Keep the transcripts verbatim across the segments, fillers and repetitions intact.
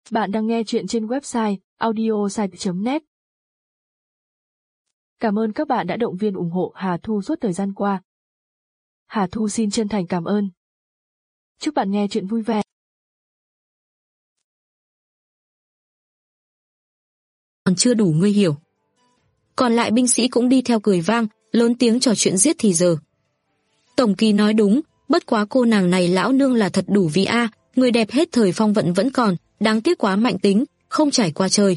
Bạn đang nghe chuyện trên website audiosite chấm net. Cảm ơn các bạn đã động viên ủng hộ Hà Thu suốt thời gian qua. Hà Thu xin chân thành cảm ơn. Chúc bạn nghe chuyện vui vẻ. Còn chưa đủ ngươi hiểu. Còn lại binh sĩ cũng đi theo cười vang, lớn tiếng trò chuyện giết thì giờ. Tổng Kỳ nói đúng, bất quá cô nàng này lão nương là thật đủ vị a, người đẹp hết thời phong vận vẫn còn, đáng tiếc quá mạnh tính, không trải qua chơi.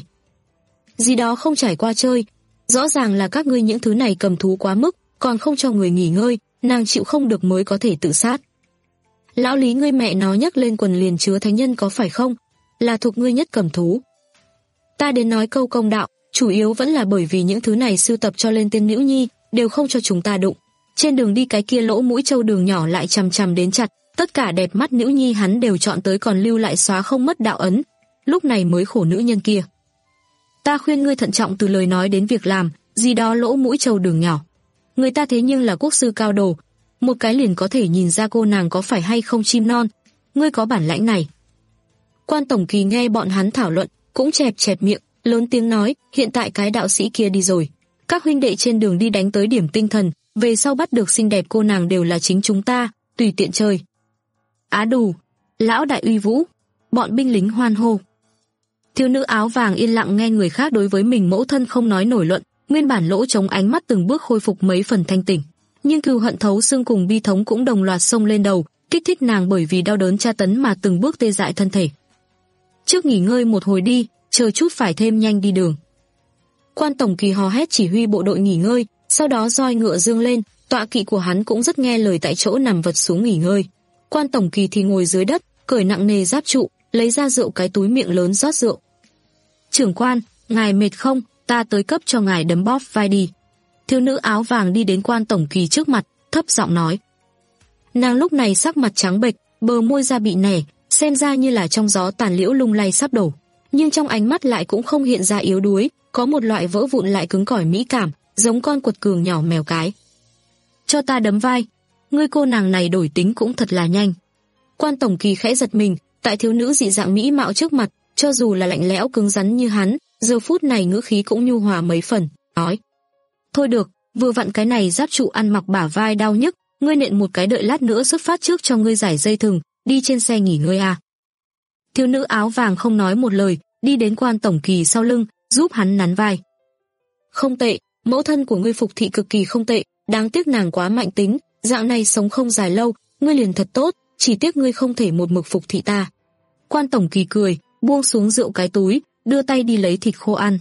Gì đó không trải qua chơi, rõ ràng là các ngươi những thứ này cầm thú quá mức, còn không cho người nghỉ ngơi, nàng chịu không được mới có thể tự sát. Lão Lý ngươi mẹ nó nhấc lên quần liền chứa thánh nhân có phải không? Là thuộc ngươi nhất cầm thú. Ta đến nói câu công đạo, chủ yếu vẫn là bởi vì những thứ này sưu tập cho lên tên nữ nhi, đều không cho chúng ta đụng. Trên đường đi cái kia lỗ mũi trâu đường nhỏ lại chằm chằm đến chặt, tất cả đẹp mắt nữ nhi hắn đều chọn tới còn lưu lại xóa không mất đạo ấn, lúc này mới khổ nữ nhân kia. Ta khuyên ngươi thận trọng từ lời nói đến việc làm, gì đó lỗ mũi trâu đường nhỏ. Người ta thế nhưng là quốc sư cao đồ, một cái liền có thể nhìn ra cô nàng có phải hay không chim non, ngươi có bản lãnh này. Quan Tổng Kỳ nghe bọn hắn thảo luận, cũng chẹp chẹp miệng, lớn tiếng nói, hiện tại cái đạo sĩ kia đi rồi. Các huynh đệ trên đường đi đánh tới điểm tinh thần, về sau bắt được xinh đẹp cô nàng đều là chính chúng ta, tùy tiện chơi. Á đù, lão đại uy vũ, bọn binh lính hoan hô. Thiếu nữ áo vàng yên lặng nghe người khác đối với mình mẫu thân không nói nổi luận, nguyên bản lỗ trống ánh mắt từng bước khôi phục mấy phần thanh tỉnh. Nhưng cừu hận thấu xương cùng bi thống cũng đồng loạt xông lên đầu, kích thích nàng bởi vì đau đớn tra tấn mà từng bước tê dại thân thể. Trước nghỉ ngơi một hồi đi, chờ chút phải thêm nhanh đi đường. Quan Tổng Kỳ hò hét chỉ huy bộ đội nghỉ ngơi, sau đó roi ngựa dương lên, tọa kỵ của hắn cũng rất nghe lời tại chỗ nằm vật xuống nghỉ ngơi. Quan Tổng Kỳ thì ngồi dưới đất, cởi nặng nề giáp trụ, lấy ra rượu cái túi miệng lớn rót rượu. Trưởng quan, ngài mệt không, ta tới cấp cho ngài đấm bóp vai đi. Thiếu nữ áo vàng đi đến Quan Tổng Kỳ trước mặt, thấp giọng nói. Nàng lúc này sắc mặt trắng bệch, bờ môi da bị nẻ, xem ra như là trong gió tàn liễu lung lay sắp đổ, nhưng trong ánh mắt lại cũng không hiện ra yếu đuối, có một loại vỡ vụn lại cứng cỏi mỹ cảm, giống con quật cường nhỏ mèo cái. Cho ta đấm vai, ngươi cô nàng này đổi tính cũng thật là nhanh. Quan Tổng Kỳ khẽ giật mình, tại thiếu nữ dị dạng mỹ mạo trước mặt, cho dù là lạnh lẽo cứng rắn như hắn, giờ phút này ngữ khí cũng nhu hòa mấy phần, nói. Thôi được, vừa vặn cái này giáp trụ ăn mặc bả vai đau nhức, ngươi nện một cái đợi lát nữa xuất phát trước cho ngươi giải dây thừng, đi trên xe nghỉ ngơi à. Thiếu nữ áo vàng không nói một lời, đi đến Quan Tổng Kỳ sau lưng, giúp hắn nắn vai. Không tệ, mẫu thân của ngươi phục thị cực kỳ không tệ, đáng tiếc nàng quá mạnh tính, dạng này sống không dài lâu, ngươi liền thật tốt, chỉ tiếc ngươi không thể một mực phục thị ta. Quan Tổng Kỳ cười, buông xuống rượu cái túi, đưa tay đi lấy thịt khô ăn.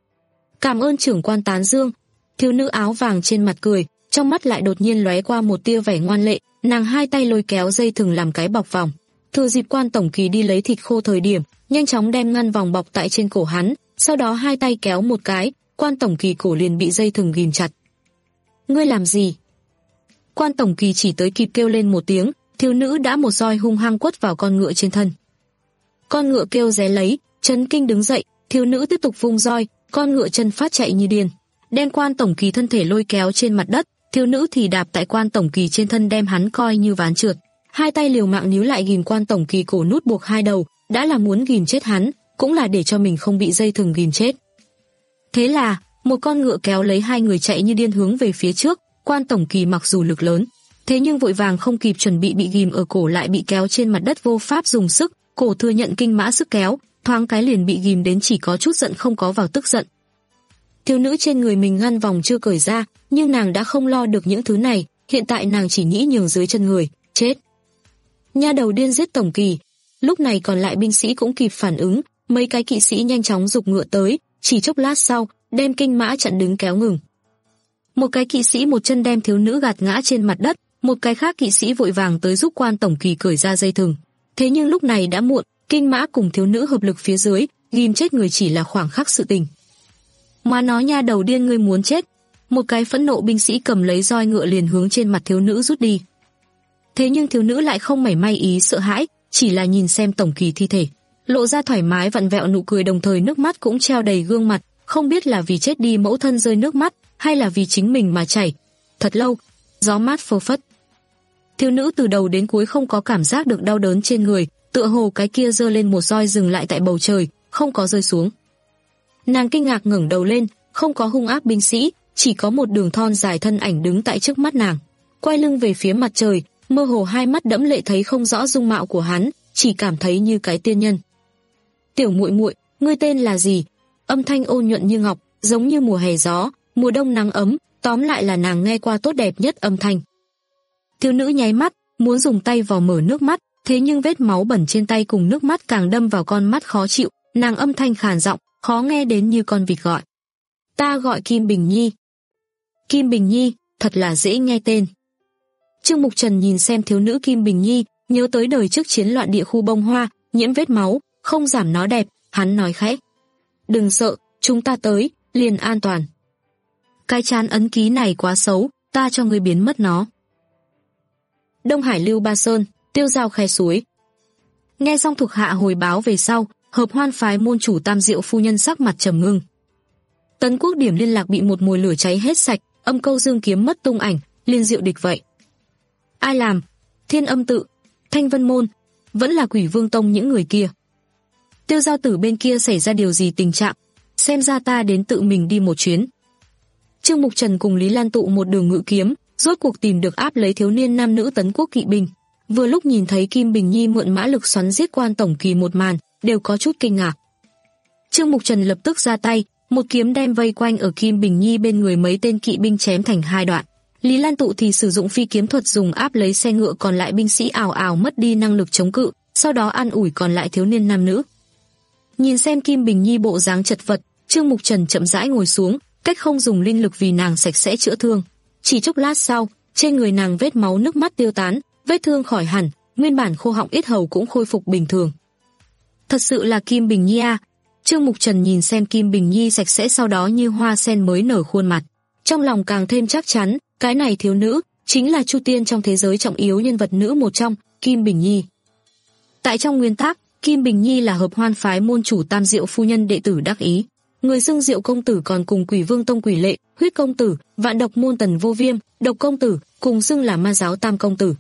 Cảm ơn trưởng quan tán dương. Thiếu nữ áo vàng trên mặt cười, trong mắt lại đột nhiên lóe qua một tia vẻ ngoan lệ, nàng hai tay lôi kéo dây thừng làm cái bọc vòng. Thừa dịp Quan Tổng Kỳ đi lấy thịt khô thời điểm, nhanh chóng đem ngăn vòng bọc tại trên cổ hắn, sau đó hai tay kéo một cái, Quan Tổng Kỳ cổ liền bị dây thừng ghìm chặt. Ngươi làm gì? Quan Tổng Kỳ chỉ tới kịp kêu lên một tiếng, thiếu nữ đã một roi hung hăng quất vào con ngựa trên thân. Con ngựa kêu ré lấy, chấn kinh đứng dậy, thiếu nữ tiếp tục vung roi, con ngựa chân phát chạy như điên, đem Quan Tổng Kỳ thân thể lôi kéo trên mặt đất, thiếu nữ thì đạp tại Quan Tổng Kỳ trên thân đem hắn coi như ván trượt, hai tay liều mạng níu lại ghìm Quan Tổng Kỳ cổ nút buộc hai đầu, đã là muốn ghìm chết hắn, cũng là để cho mình không bị dây thừng ghìm chết. Thế là, một con ngựa kéo lấy hai người chạy như điên hướng về phía trước, Quan Tổng Kỳ mặc dù lực lớn, thế nhưng vội vàng không kịp chuẩn bị bị ghim ở cổ lại bị kéo trên mặt đất vô pháp dùng sức, cổ thừa nhận kinh mã sức kéo, thoáng cái liền bị ghim đến chỉ có chút giận không có vào tức giận. Thiếu nữ trên người mình ngăn vòng chưa cởi ra, nhưng nàng đã không lo được những thứ này, hiện tại nàng chỉ nghĩ nhường dưới chân người, chết. Nha đầu điên giết Tổng Kỳ. Lúc này còn lại binh sĩ cũng kịp phản ứng, mấy cái kỵ sĩ nhanh chóng giục ngựa tới, chỉ chốc lát sau, đem kinh mã chặn đứng kéo ngừng. Một cái kỵ sĩ một chân đem thiếu nữ gạt ngã trên mặt đất, một cái khác kỵ sĩ vội vàng tới giúp Quan Tổng Kỳ cởi ra dây thừng. Thế nhưng lúc này đã muộn, kinh mã cùng thiếu nữ hợp lực phía dưới, ghim chết người chỉ là khoảng khắc sự tình. Mà nói nha đầu điên ngươi muốn chết. Một cái phẫn nộ binh sĩ cầm lấy roi ngựa liền hướng trên mặt thiếu nữ rút đi. Thế nhưng thiếu nữ lại không mảy may ý sợ hãi, chỉ là nhìn xem Tổng Kỳ thi thể, lộ ra thoải mái vặn vẹo nụ cười, đồng thời nước mắt cũng treo đầy gương mặt, không biết là vì chết đi mẫu thân rơi nước mắt, hay là vì chính mình mà chảy. Thật lâu, gió mát phơ phất. Thiếu nữ từ đầu đến cuối không có cảm giác được đau đớn trên người, tựa hồ cái kia giơ lên một roi dừng lại tại bầu trời, không có rơi xuống. Nàng kinh ngạc ngẩng đầu lên, không có hung ác binh sĩ, chỉ có một đường thon dài thân ảnh đứng tại trước mắt nàng, quay lưng về phía mặt trời, mơ hồ hai mắt đẫm lệ thấy không rõ dung mạo của hắn, chỉ cảm thấy như cái tiên nhân. "Tiểu muội muội, ngươi tên là gì?" Âm thanh ôn nhuận như ngọc, giống như mùa hè gió, mùa đông nắng ấm, tóm lại là nàng nghe qua tốt đẹp nhất âm thanh. Thiếu nữ nháy mắt, muốn dùng tay vò mở nước mắt, thế nhưng vết máu bẩn trên tay cùng nước mắt càng đâm vào con mắt khó chịu, nàng âm thanh khàn giọng, khó nghe đến như con vịt gọi. "Ta gọi Kim Bình Nhi." Kim Bình Nhi, thật là dễ nghe tên. Trương Mục Trần nhìn xem thiếu nữ Kim Bình Nhi, nhớ tới đời trước chiến loạn địa khu bông hoa, nhiễm vết máu, không giảm nó đẹp, hắn nói khẽ. "Đừng sợ, chúng ta tới, liền an toàn. Cái chán ấn ký này quá xấu, ta cho ngươi biến mất nó." Đông Hải Lưu Ba Sơn, Tiêu Giao khe suối. Nghe xong thuộc hạ hồi báo về sau, Hợp Hoan phái môn chủ Tam Diệu phu nhân sắc mặt trầm ngưng. Tấn Quốc điểm liên lạc bị một mồi lửa cháy hết sạch, Âm Câu Dương kiếm mất tung ảnh, liên diệu địch vậy. Ai làm? Thiên Âm tự, Thanh Vân môn, vẫn là Quỷ Vương tông những người kia. Tiêu Giao tử bên kia xảy ra điều gì tình trạng? Xem ra ta đến tự mình đi một chuyến. Trương Mục Trần cùng Lý Lan tụ một đường ngự kiếm, rốt cuộc tìm được áp lấy thiếu niên nam nữ Tấn Quốc kỵ binh. Vừa lúc nhìn thấy Kim Bình Nhi mượn mã lực xoắn giết Quan tổng kỳ một màn, đều có chút kinh ngạc. Trương Mục Trần lập tức ra tay, một kiếm đem vây quanh ở Kim Bình Nhi bên người mấy tên kỵ binh chém thành hai đoạn. Lý Lan tụ thì sử dụng phi kiếm thuật dùng áp lấy xe ngựa còn lại binh sĩ ảo ảo mất đi năng lực chống cự, sau đó an ủi còn lại thiếu niên nam nữ. Nhìn xem Kim Bình Nhi bộ dáng chật vật, Trương Mục Trần chậm rãi ngồi xuống, cách không dùng linh lực vì nàng sạch sẽ chữa thương. Chỉ chốc lát sau, trên người nàng vết máu nước mắt tiêu tán, vết thương khỏi hẳn, nguyên bản khô họng yết hầu cũng khôi phục bình thường. Thật sự là Kim Bình Nhi à? Trương Mục Trần nhìn xem Kim Bình Nhi sạch sẽ sau đó như hoa sen mới nở khuôn mặt, trong lòng càng thêm chắc chắn, cái này thiếu nữ chính là Chu Tiên trong thế giới trọng yếu nhân vật nữ một trong, Kim Bình Nhi. Tại trong nguyên tắc, Kim Bình Nhi là Hợp Hoan phái môn chủ Tam Diệu phu nhân đệ tử đắc ý. Người xưng Diệu công tử còn cùng Quỷ Vương tông Quỷ Lệ, Huyết công tử, Vạn độc môn Tần Vô Viêm, Độc công tử cùng xưng là Ma giáo Tam công tử.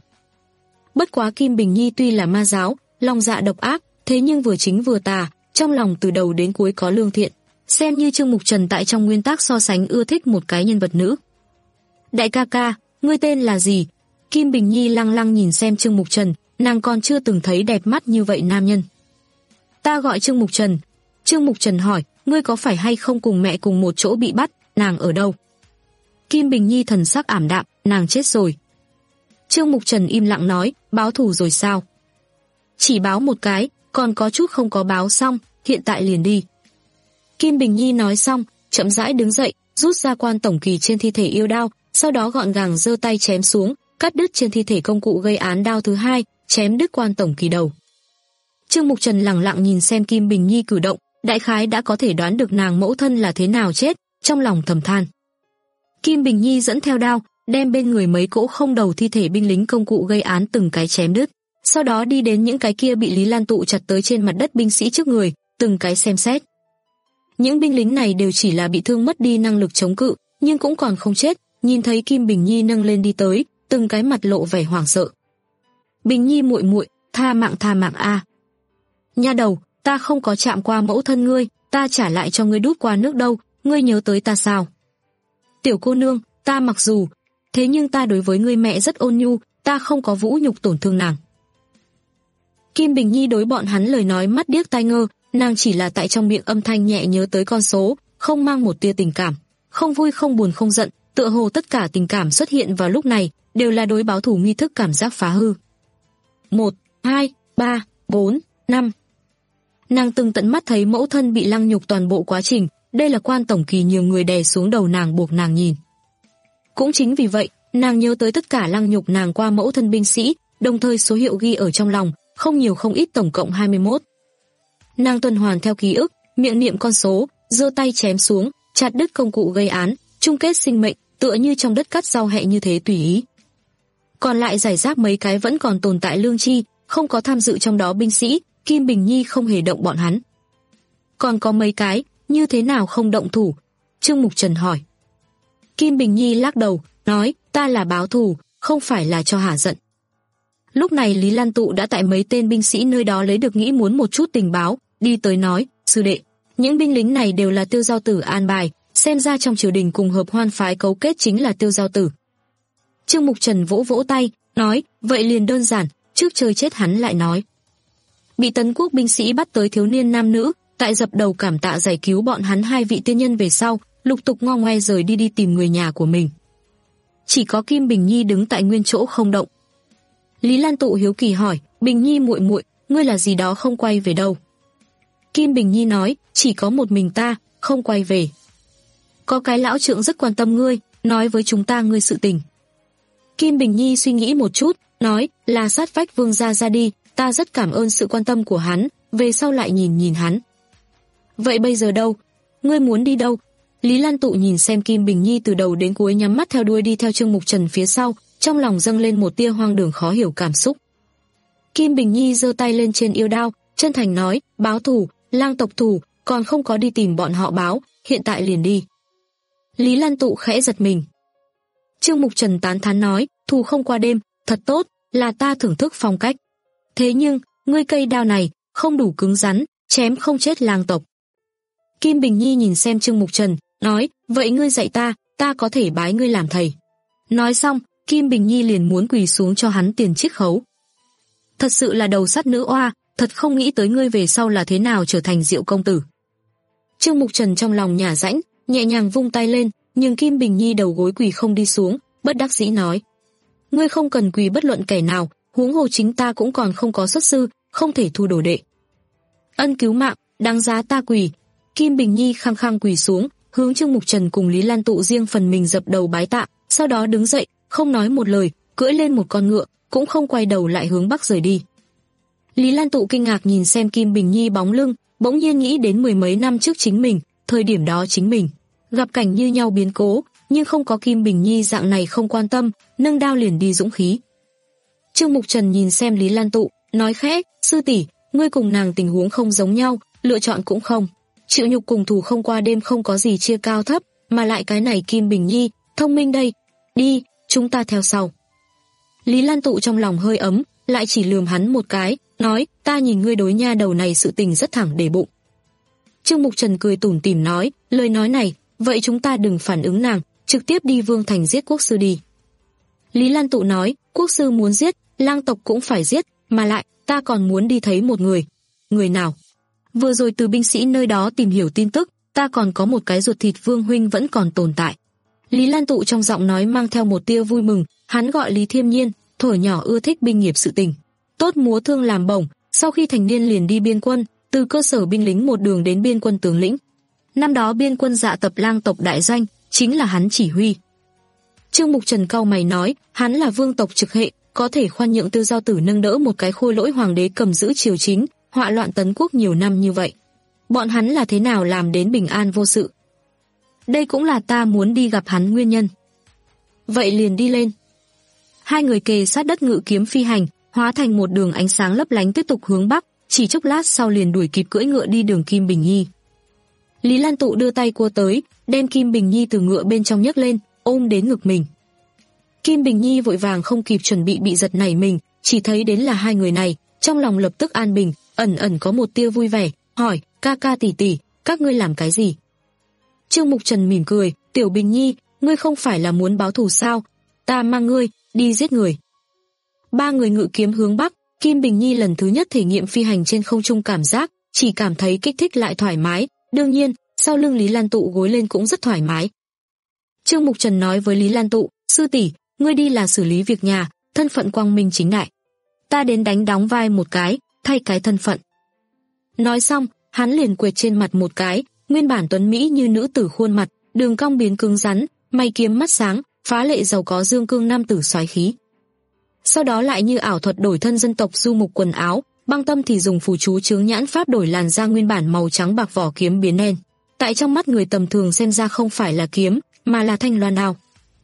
Bất quá Kim Bình Nhi tuy là ma giáo, lòng dạ độc ác, thế nhưng vừa chính vừa tà, trong lòng từ đầu đến cuối có lương thiện, xem như Trương Mục Trần tại trong nguyên tắc so sánh ưa thích một cái nhân vật nữ. "Đại ca ca, ngươi tên là gì?" Kim Bình Nhi lăng lăng nhìn xem Trương Mục Trần, nàng còn chưa từng thấy đẹp mắt như vậy nam nhân. "Ta gọi Trương Mục Trần." Trương Mục Trần hỏi, "Ngươi có phải hay không cùng mẹ cùng một chỗ bị bắt, nàng ở đâu?" Kim Bình Nhi thần sắc ảm đạm, "Nàng chết rồi." Trương Mục Trần im lặng nói, "Báo thù rồi sao?" "Chỉ báo một cái, còn có chút không có báo xong, hiện tại liền đi." Kim Bình Nhi nói xong, chậm rãi đứng dậy, rút ra Quan tổng kỳ trên thi thể yêu đao, sau đó gọn gàng giơ tay chém xuống, cắt đứt trên thi thể công cụ gây án đao thứ hai, chém đứt Quan tổng kỳ đầu. Trương Mục Trần lặng lặng nhìn xem Kim Bình Nhi cử động, đại khái đã có thể đoán được nàng mẫu thân là thế nào chết, trong lòng thầm than. Kim Bình Nhi dẫn theo đao, đem bên người mấy cỗ không đầu thi thể binh lính công cụ gây án từng cái chém đứt, sau đó đi đến những cái kia bị Lý Lan tụ chặt tới trên mặt đất binh sĩ trước người, từng cái xem xét. Những binh lính này đều chỉ là bị thương mất đi năng lực chống cự, nhưng cũng còn không chết, nhìn thấy Kim Bình Nhi nâng lên đi tới, từng cái mặt lộ vẻ hoảng sợ. "Bình Nhi muội muội, tha mạng tha mạng a." "Nha đầu, ta không có chạm qua mẫu thân ngươi, ta trả lại cho ngươi đút qua nước đâu, ngươi nhớ tới ta sao?" "Tiểu cô nương, ta mặc dù, thế nhưng ta đối với ngươi mẹ rất ôn nhu, ta không có vũ nhục tổn thương nàng." Kim Bình Nhi đối bọn hắn lời nói mắt điếc tai ngơ, nàng chỉ là tại trong miệng âm thanh nhẹ nhớ tới con số, không mang một tia tình cảm, không vui không buồn không giận, tựa hồ tất cả tình cảm xuất hiện vào lúc này đều là đối báo thù nghi thức cảm giác phá hư. Một, hai, ba, bốn, năm. Nàng từng tận mắt thấy mẫu thân bị lăng nhục toàn bộ quá trình, đây là Quan tổng kỳ nhiều người đè xuống đầu nàng buộc nàng nhìn. Cũng chính vì vậy, nàng nhớ tới tất cả lăng nhục nàng qua mẫu thân binh sĩ, đồng thời số hiệu ghi ở trong lòng, không nhiều không ít, tổng cộng hai mươi mốt. Nàng tuần hoàn theo ký ức, miệng niệm con số, giơ tay chém xuống, chặt đứt công cụ gây án, chung kết sinh mệnh, tựa như trong đất cắt rau hẹ như thế tùy ý. Còn lại giải rác mấy cái vẫn còn tồn tại lương tri, không có tham dự trong đó binh sĩ, Kim Bình Nhi không hề động bọn hắn. Còn có mấy cái, như thế nào không động thủ? Trương Mục Trần hỏi. Kim Bình Nhi lắc đầu, nói, ta là báo thù, không phải là cho hả giận. Lúc này Lý Lan Tụ đã tại mấy tên binh sĩ nơi đó lấy được nghĩ muốn một chút tình báo, đi tới nói, sư đệ, những binh lính này đều là Tiêu Giao Tử an bài, xem ra trong triều đình cùng hợp hoan phái cấu kết chính là Tiêu Giao Tử. Trương Mục Trần vỗ vỗ tay, nói, vậy liền đơn giản, trước chơi chết hắn lại nói. Bị Tấn Quốc binh sĩ bắt tới thiếu niên nam nữ, tại dập đầu cảm tạ giải cứu bọn hắn hai vị tiên nhân về sau, lục tục ngo ngoe rời đi đi tìm người nhà của mình. Chỉ có Kim Bình Nhi đứng tại nguyên chỗ không động. Lý Lan Tụ hiếu kỳ hỏi, Bình Nhi muội muội, ngươi là gì đó không quay về đâu? Kim Bình Nhi nói, chỉ có một mình ta, không quay về. Có cái lão trượng rất quan tâm ngươi, nói với chúng ta ngươi sự tình. Kim Bình Nhi suy nghĩ một chút, nói, là sát vách vương gia ra đi, ta rất cảm ơn sự quan tâm của hắn, về sau lại nhìn nhìn hắn. Vậy bây giờ đâu? Ngươi muốn đi đâu? Lý Lan Tụ nhìn xem Kim Bình Nhi từ đầu đến cuối nhắm mắt theo đuôi đi theo Trương Mục Trần phía sau, trong lòng dâng lên một tia hoang đường khó hiểu cảm xúc. Kim Bình Nhi giơ tay lên trên yêu đao, chân thành nói, báo thù, lang tộc thù, còn không có đi tìm bọn họ báo, hiện tại liền đi. Lý Lan Tụ khẽ giật mình. Trương Mục Trần tán thán nói, thù không qua đêm, thật tốt, là ta thưởng thức phong cách. Thế nhưng, ngươi cây đao này, không đủ cứng rắn, chém không chết lang tộc. Kim Bình Nhi nhìn xem Trương Mục Trần, nói, vậy ngươi dạy ta, ta có thể bái ngươi làm thầy. Nói xong, Kim Bình Nhi liền muốn quỳ xuống cho hắn tiền chiết khấu. Thật sự là đầu sắt nữ oa, thật không nghĩ tới ngươi về sau là thế nào trở thành Diệu công tử. Trương Mục Trần trong lòng nhả rãnh, nhẹ nhàng vung tay lên, nhưng Kim Bình Nhi đầu gối quỳ không đi xuống, bất đắc dĩ nói. Ngươi không cần quỳ bất luận kẻ nào, huống hồ chính ta cũng còn không có xuất sư, không thể thu đồ đệ. Ân cứu mạng, đáng giá ta quỳ. Kim Bình Nhi khăng khăng quỳ xuống, hướng Trương Mục Trần cùng Lý Lan Tụ riêng phần mình dập đầu bái tạ, sau đó đứng dậy, không nói một lời, cưỡi lên một con ngựa, cũng không quay đầu lại hướng bắc rời đi. Lý Lan Tụ kinh ngạc nhìn xem Kim Bình Nhi bóng lưng, bỗng nhiên nghĩ đến mười mấy năm trước chính mình, thời điểm đó chính mình gặp cảnh như nhau biến cố, nhưng không có Kim Bình Nhi dạng này không quan tâm, nâng đao liền đi dũng khí. Trương Mục Trần nhìn xem Lý Lan Tụ, nói khẽ, sư tỷ, ngươi cùng nàng tình huống không giống nhau, lựa chọn cũng không. Chịu nhục cùng thù không qua đêm không có gì chia cao thấp, mà lại cái này Kim Bình Nhi, thông minh đây. Đi, chúng ta theo sau. Lý Lan Tụ trong lòng hơi ấm, lại chỉ lườm hắn một cái, nói, ta nhìn ngươi đối nha đầu này sự tình rất thẳng để bụng. Trương Mục Trần cười tủm tỉm nói, lời nói này, vậy chúng ta đừng phản ứng nàng, trực tiếp đi Vương Thành giết quốc sư đi. Lý Lan Tụ nói, quốc sư muốn giết, lang tộc cũng phải giết, mà lại, ta còn muốn đi thấy một người. Người nào? Vừa rồi từ binh sĩ nơi đó tìm hiểu tin tức, ta còn có một cái ruột thịt Vương huynh vẫn còn tồn tại. Lý Lan Tụ trong giọng nói mang theo một tia vui mừng, hắn gọi Lý Thiêm Nhiên, thuở nhỏ ưa thích binh nghiệp sự tình. Tốt múa thương làm bổng, sau khi thành niên liền đi biên quân, từ cơ sở binh lính một đường đến biên quân tướng lĩnh. Năm đó biên quân dạ tập lang tộc đại doanh, chính là hắn chỉ huy. Trương Mục Trần cau mày nói, hắn là vương tộc trực hệ, có thể khoan nhượng Tiêu Giao Tử nâng đỡ một cái khôi lỗi hoàng đế cầm giữ triều chính, họa loạn Tấn Quốc nhiều năm như vậy. Bọn hắn là thế nào làm đến bình an vô sự? Đây cũng là ta muốn đi gặp hắn nguyên nhân. Vậy liền đi lên. Hai người kề sát đất ngự kiếm phi hành, hóa thành một đường ánh sáng lấp lánh tiếp tục hướng bắc, chỉ chốc lát sau liền đuổi kịp cưỡi ngựa đi đường Kim Bình Nhi. Lý Lan Tụ đưa tay cua tới, đem Kim Bình Nhi từ ngựa bên trong nhấc lên, ôm đến ngực mình. Kim Bình Nhi vội vàng không kịp chuẩn bị bị giật nảy mình, chỉ thấy đến là hai người này, trong lòng lập tức an bình, ẩn ẩn có một tia vui vẻ, hỏi, ca ca tỷ tỷ, các ngươi làm cái gì? Trương Mục Trần mỉm cười, Tiểu Bình Nhi, ngươi không phải là muốn báo thù sao? Ta mang ngươi, đi giết người. Ba người ngự kiếm hướng bắc, Kim Bình Nhi lần thứ nhất thể nghiệm phi hành trên không trung cảm giác, chỉ cảm thấy kích thích lại thoải mái, đương nhiên, sau lưng Lý Lan Tụ gối lên cũng rất thoải mái. Trương Mục Trần nói với Lý Lan Tụ, sư tỷ, ngươi đi là xử lý việc nhà, thân phận quang minh chính đại. Ta đến đánh đóng vai một cái, thay cái thân phận. Nói xong, hắn liền quệt trên mặt một cái, nguyên bản tuấn mỹ như nữ tử khuôn mặt, đường cong biến cứng rắn, mày kiếm mắt sáng, phá lệ giàu có dương cương nam tử soái khí. Sau đó lại như ảo thuật đổi thân dân tộc du mục quần áo, băng tâm thì dùng phù chú chướng nhãn pháp đổi làn da nguyên bản màu trắng bạc vỏ kiếm biến đen. Tại trong mắt người tầm thường xem ra không phải là kiếm, mà là thanh loan đao.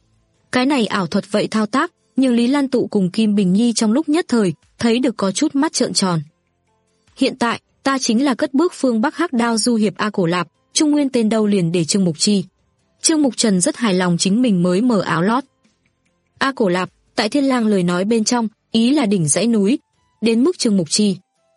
Cái này ảo thuật vậy thao tác, nhưng Lý Lan Tụ cùng Kim Bình Nhi trong lúc nhất thời, thấy được có chút mắt trợn tròn. Hiện tại, ta chính là cất bước phương Bắc Hắc Đao du hiệp A Cổ Lạp, trung nguyên tên đâu liền để Trương Mục chi. Trương Mục Trần rất hài lòng chính mình mới mở áo lót. A Cổ Lạp, tại Thiên Lang lời nói bên trong, ý là đỉnh dãy núi, đến mức Trương Mục Chi.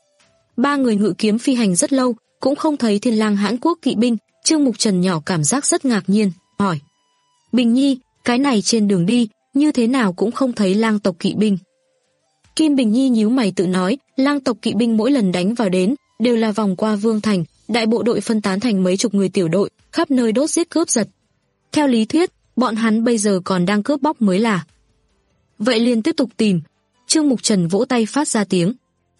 Ba người ngự kiếm phi hành rất lâu, cũng không thấy Thiên Lang Hãn Quốc kỵ binh. Trương Mục Trần nhỏ cảm giác rất ngạc nhiên, hỏi: Bình Nhi, cái này trên đường đi, như thế nào cũng không thấy lang tộc kỵ binh. Kim Bình Nhi nhíu mày tự nói, lang tộc kỵ binh mỗi lần đánh vào đến, đều là vòng qua Vương Thành, đại bộ đội phân tán thành mấy chục người tiểu đội, khắp nơi đốt giết cướp giật. Theo lý thuyết, bọn hắn bây giờ còn đang cướp bóc mới là. Vậy liền tiếp tục tìm. Trương Mục Trần vỗ tay phát ra tiếng.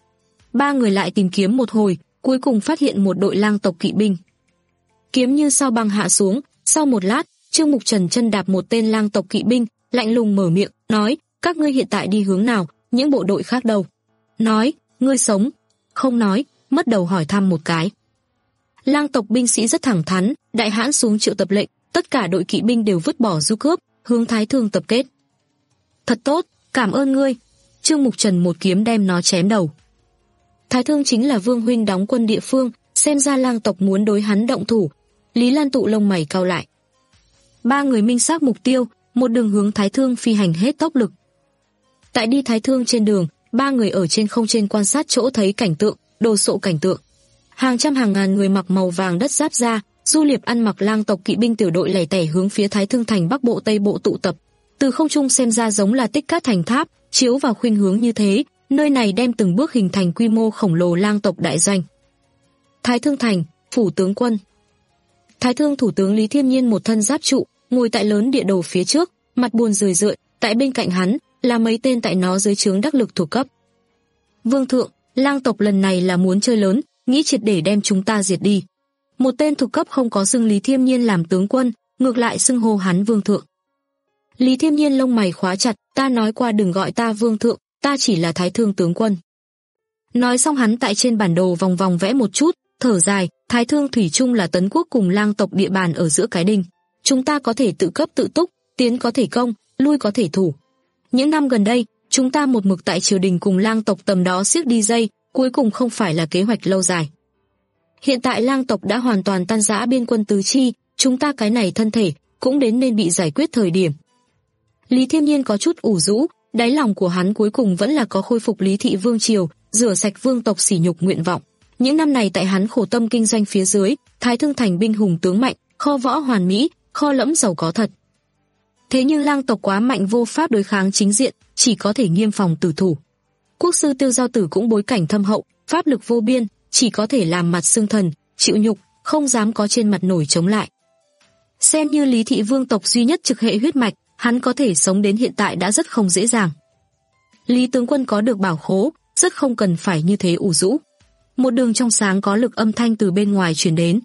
Ba người lại tìm kiếm một hồi, cuối cùng phát hiện một đội lang tộc kỵ binh. Kiếm như sao băng hạ xuống, sau một lát, Trương Mục Trần chân đạp một tên lang tộc kỵ binh, lạnh lùng mở miệng, nói: Các ngươi hiện tại đi hướng nào, những bộ đội khác đâu? Nói, ngươi sống. Không nói, mất đầu hỏi thăm một cái. Lang tộc binh sĩ rất thẳng thắn, đại hãn xuống triệu tập lệnh, tất cả đội kỵ binh đều vứt bỏ du cướp, hướng Thái Thương tập kết. Thật tốt, cảm ơn ngươi. Trương Mục Trần một kiếm đem nó chém đầu. Thái Thương chính là Vương huynh đóng quân địa phương, xem ra lang tộc muốn đối hắn động thủ. Lý Lan tụ lông mày cau lại. Ba người minh xác mục tiêu, một đường hướng Thái Thương phi hành hết tốc lực. Tại đi Thái Thương trên đường, ba người ở trên không trên quan sát chỗ thấy cảnh tượng, đồ sộ cảnh tượng. Hàng trăm hàng ngàn người mặc màu vàng đất giáp da, du liệp ăn mặc lang tộc kỵ binh tiểu đội lẻ tẻ hướng phía Thái Thương thành bắc bộ tây bộ tụ tập. Từ không trung xem ra giống là tích cát thành tháp, chiếu vào khuynh hướng như thế, nơi này đem từng bước hình thành quy mô khổng lồ lang tộc đại doanh. Thái Thương thành, phủ tướng quân. Thái Thương thủ tướng Lý Thiêm Nhiên một thân giáp trụ, ngồi tại lớn địa đồ phía trước, mặt buồn rười rượi, tại bên cạnh hắn là mấy tên tại nó dưới trướng đắc lực thuộc cấp. Vương thượng, lang tộc lần này là muốn chơi lớn, nghĩ triệt để đem chúng ta diệt đi. Một tên thuộc cấp không có xưng Lý Thiêm Nhiên làm tướng quân, ngược lại xưng hô hắn vương thượng. Lý Thiêm Nhiên lông mày khóa chặt, ta nói qua đừng gọi ta vương thượng, ta chỉ là Thái Thương tướng quân. Nói xong hắn tại trên bản đồ vòng vòng vẽ một chút, thở dài, Thái Thương thủy chung là Tấn quốc cùng lang tộc địa bàn ở giữa cái đinh. Chúng ta có thể tự cấp tự túc, tiến có thể công, lui có thể thủ. Những năm gần đây, chúng ta một mực tại triều đình cùng lang tộc tầm đó siết đi dây, cuối cùng không phải là kế hoạch lâu dài. Hiện tại lang tộc đã hoàn toàn tan rã biên quân tứ chi, chúng ta cái này thân thể cũng đến nên bị giải quyết thời điểm. Lý Thiêm Nhiên có chút ủ rũ, đáy lòng của hắn cuối cùng vẫn là có khôi phục Lý thị vương triều, rửa sạch vương tộc sỉ nhục nguyện vọng. Những năm này tại hắn khổ tâm kinh doanh phía dưới, Thái Thương thành binh hùng tướng mạnh, kho võ hoàn mỹ, kho lẫm giàu có thật. Thế nhưng lang tộc quá mạnh vô pháp đối kháng chính diện, chỉ có thể nghiêm phòng tử thủ. Quốc sư Tiêu Giao Tử cũng bối cảnh thâm hậu, pháp lực vô biên, chỉ có thể làm mặt xương thần, chịu nhục, không dám có trên mặt nổi chống lại. Xem như Lý thị vương tộc duy nhất trực hệ huyết mạch, hắn có thể sống đến hiện tại đã rất không dễ dàng. Lý tướng quân có được bảo khố, rất không cần phải như thế ủ rũ. Một đường trong sáng có lực âm thanh từ bên ngoài truyền đến.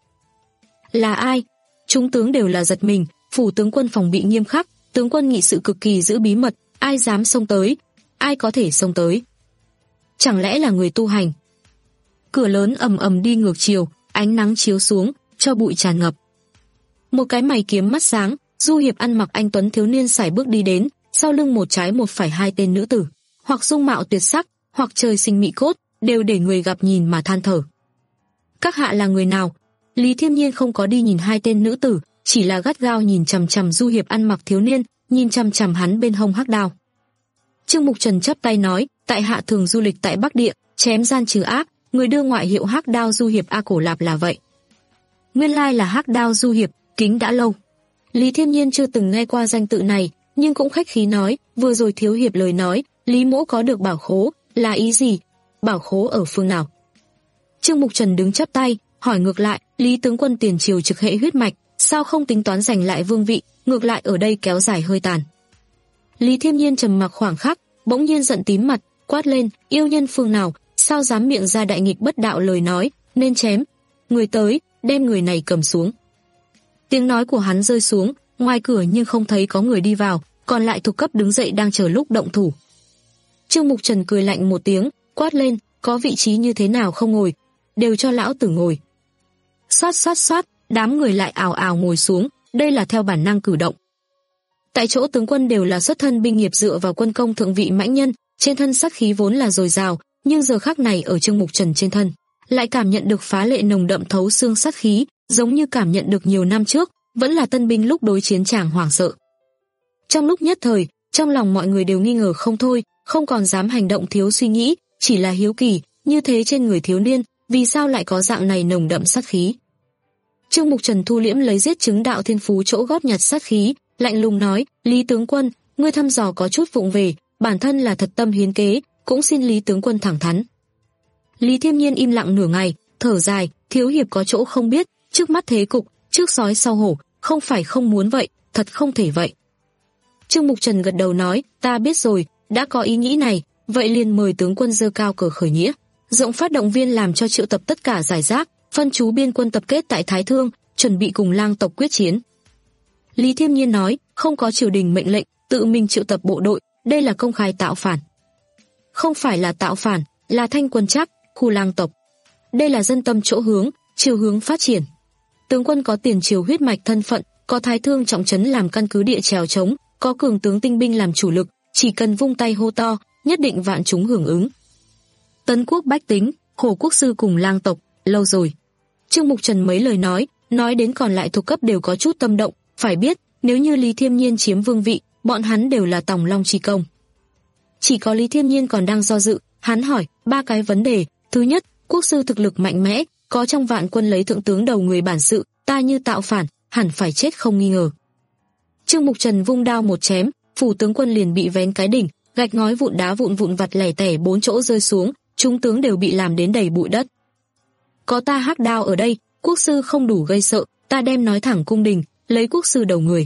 Là ai? Chúng tướng đều là giật mình, phủ tướng quân phòng bị nghiêm khắc, tướng quân nghị sự cực kỳ giữ bí mật, ai dám xông tới? Ai có thể xông tới? Chẳng lẽ là người tu hành? Cửa lớn ầm ầm đi ngược chiều, ánh nắng chiếu xuống, cho bụi tràn ngập. Một cái mày kiếm mắt sáng, du hiệp ăn mặc anh tuấn thiếu niên sải bước đi đến, sau lưng một trái một phải hai tên nữ tử, hoặc dung mạo tuyệt sắc, hoặc trời sinh mỹ cốt, đều để người gặp nhìn mà than thở. Các hạ là người nào? Lý Thiêm Nhiên không có đi nhìn hai tên nữ tử, chỉ là gắt gao nhìn chằm chằm du hiệp ăn mặc thiếu niên, nhìn chằm chằm hắn bên hông hắc đao. Trương Mục Trần chắp tay nói, tại hạ thường du lịch tại Bắc Địa, chém gian trừ ác, người đưa ngoại hiệu hắc đao du hiệp A Cổ Lạp là vậy. Nguyên lai là hắc đao du hiệp, kính đã lâu. Lý Thiêm Nhiên chưa từng nghe qua danh tự này, nhưng cũng khách khí nói, vừa rồi thiếu hiệp lời nói, Lý mỗ có được bảo khố, là ý gì? Bảo khố ở phương nào? Trương Mục Trần đứng chắp tay, hỏi ngược lại, Lý tướng quân tiền triều trực hệ huyết mạch, sao không tính toán giành lại vương vị, ngược lại ở đây kéo dài hơi tàn. Lý Thiêm Nhiên trầm mặc khoảng khắc, bỗng nhiên giận tím mặt, quát lên, yêu nhân phương nào, sao dám miệng ra đại nghịch bất đạo lời nói, nên chém. Người tới, đem người này cầm xuống. Tiếng nói của hắn rơi xuống, ngoài cửa nhưng không thấy có người đi vào, còn lại thuộc cấp đứng dậy đang chờ lúc động thủ. Trương Mục Trần cười lạnh một tiếng, quát lên, có vị trí như thế nào không ngồi, đều cho lão tử ngồi. Xoát xoát xoát, đám người lại ào ào ngồi xuống, đây là theo bản năng cử động. Tại chỗ tướng quân đều là xuất thân binh nghiệp dựa vào quân công thượng vị mãnh nhân, trên thân sát khí vốn là dồi dào, nhưng giờ khắc này ở Trương Mục Trần trên thân, lại cảm nhận được phá lệ nồng đậm thấu xương sát khí, giống như cảm nhận được nhiều năm trước, vẫn là tân binh lúc đối chiến tràng hoảng sợ. Trong lúc nhất thời, trong lòng mọi người đều nghi ngờ không thôi, không còn dám hành động thiếu suy nghĩ, chỉ là hiếu kỳ, như thế trên người thiếu niên, vì sao lại có dạng này nồng đậm sát khí. Trương Mục Trần thu liễm lấy giết chứng đạo thiên phú chỗ gót nhặt sát khí, lạnh lùng nói, Lý tướng quân, ngươi thăm dò có chút vụng về, bản thân là thật tâm hiến kế, cũng xin Lý tướng quân thẳng thắn. Lý Thiêm Nhiên im lặng nửa ngày, thở dài, thiếu hiệp có chỗ không biết, trước mắt thế cục, trước sói sau hổ, không phải không muốn vậy, thật không thể vậy. Trương Mục Trần gật đầu nói, ta biết rồi, đã có ý nghĩ này, vậy liền mời tướng quân giơ cao cờ khởi nghĩa, rộng phát động viên làm cho triệu tập tất cả giải rác, phân chú biên quân tập kết tại Thái Thương, chuẩn bị cùng Lang tộc quyết chiến. Lý Thiêm Nhiên nói, không có triều đình mệnh lệnh, tự mình triệu tập bộ đội, đây là công khai tạo phản. Không phải là tạo phản, là thanh quân chắc, khu Lang tộc. Đây là dân tâm chỗ hướng, chiều hướng phát triển. Tướng quân có tiền triều huyết mạch thân phận, có Thái Thương trọng trấn làm căn cứ địa chèo chống, có cường tướng tinh binh làm chủ lực, chỉ cần vung tay hô to, nhất định vạn chúng hưởng ứng. Tấn quốc bách tính, khổ quốc sư cùng Lang tộc, lâu rồi. Trương Mục Trần mấy lời nói, nói đến còn lại thuộc cấp đều có chút tâm động, phải biết, nếu như Lý Thiêm Nhiên chiếm vương vị, bọn hắn đều là tòng long chi công. Chỉ có Lý Thiêm Nhiên còn đang do dự, hắn hỏi ba cái vấn đề, thứ nhất, quốc sư thực lực mạnh mẽ, có trong vạn quân lấy thượng tướng đầu người bản sự, ta như tạo phản, hẳn phải chết không nghi ngờ. Trương Mục Trần vung đao một chém, phủ tướng quân liền bị vén cái đỉnh, gạch ngói vụn đá vụn vụn vặt lẻ tẻ bốn chỗ rơi xuống, chúng tướng đều bị làm đến đầy bụi đất. Có ta hắc đao ở đây, quốc sư không đủ gây sợ, ta đem nói thẳng cung đình, lấy quốc sư đầu người.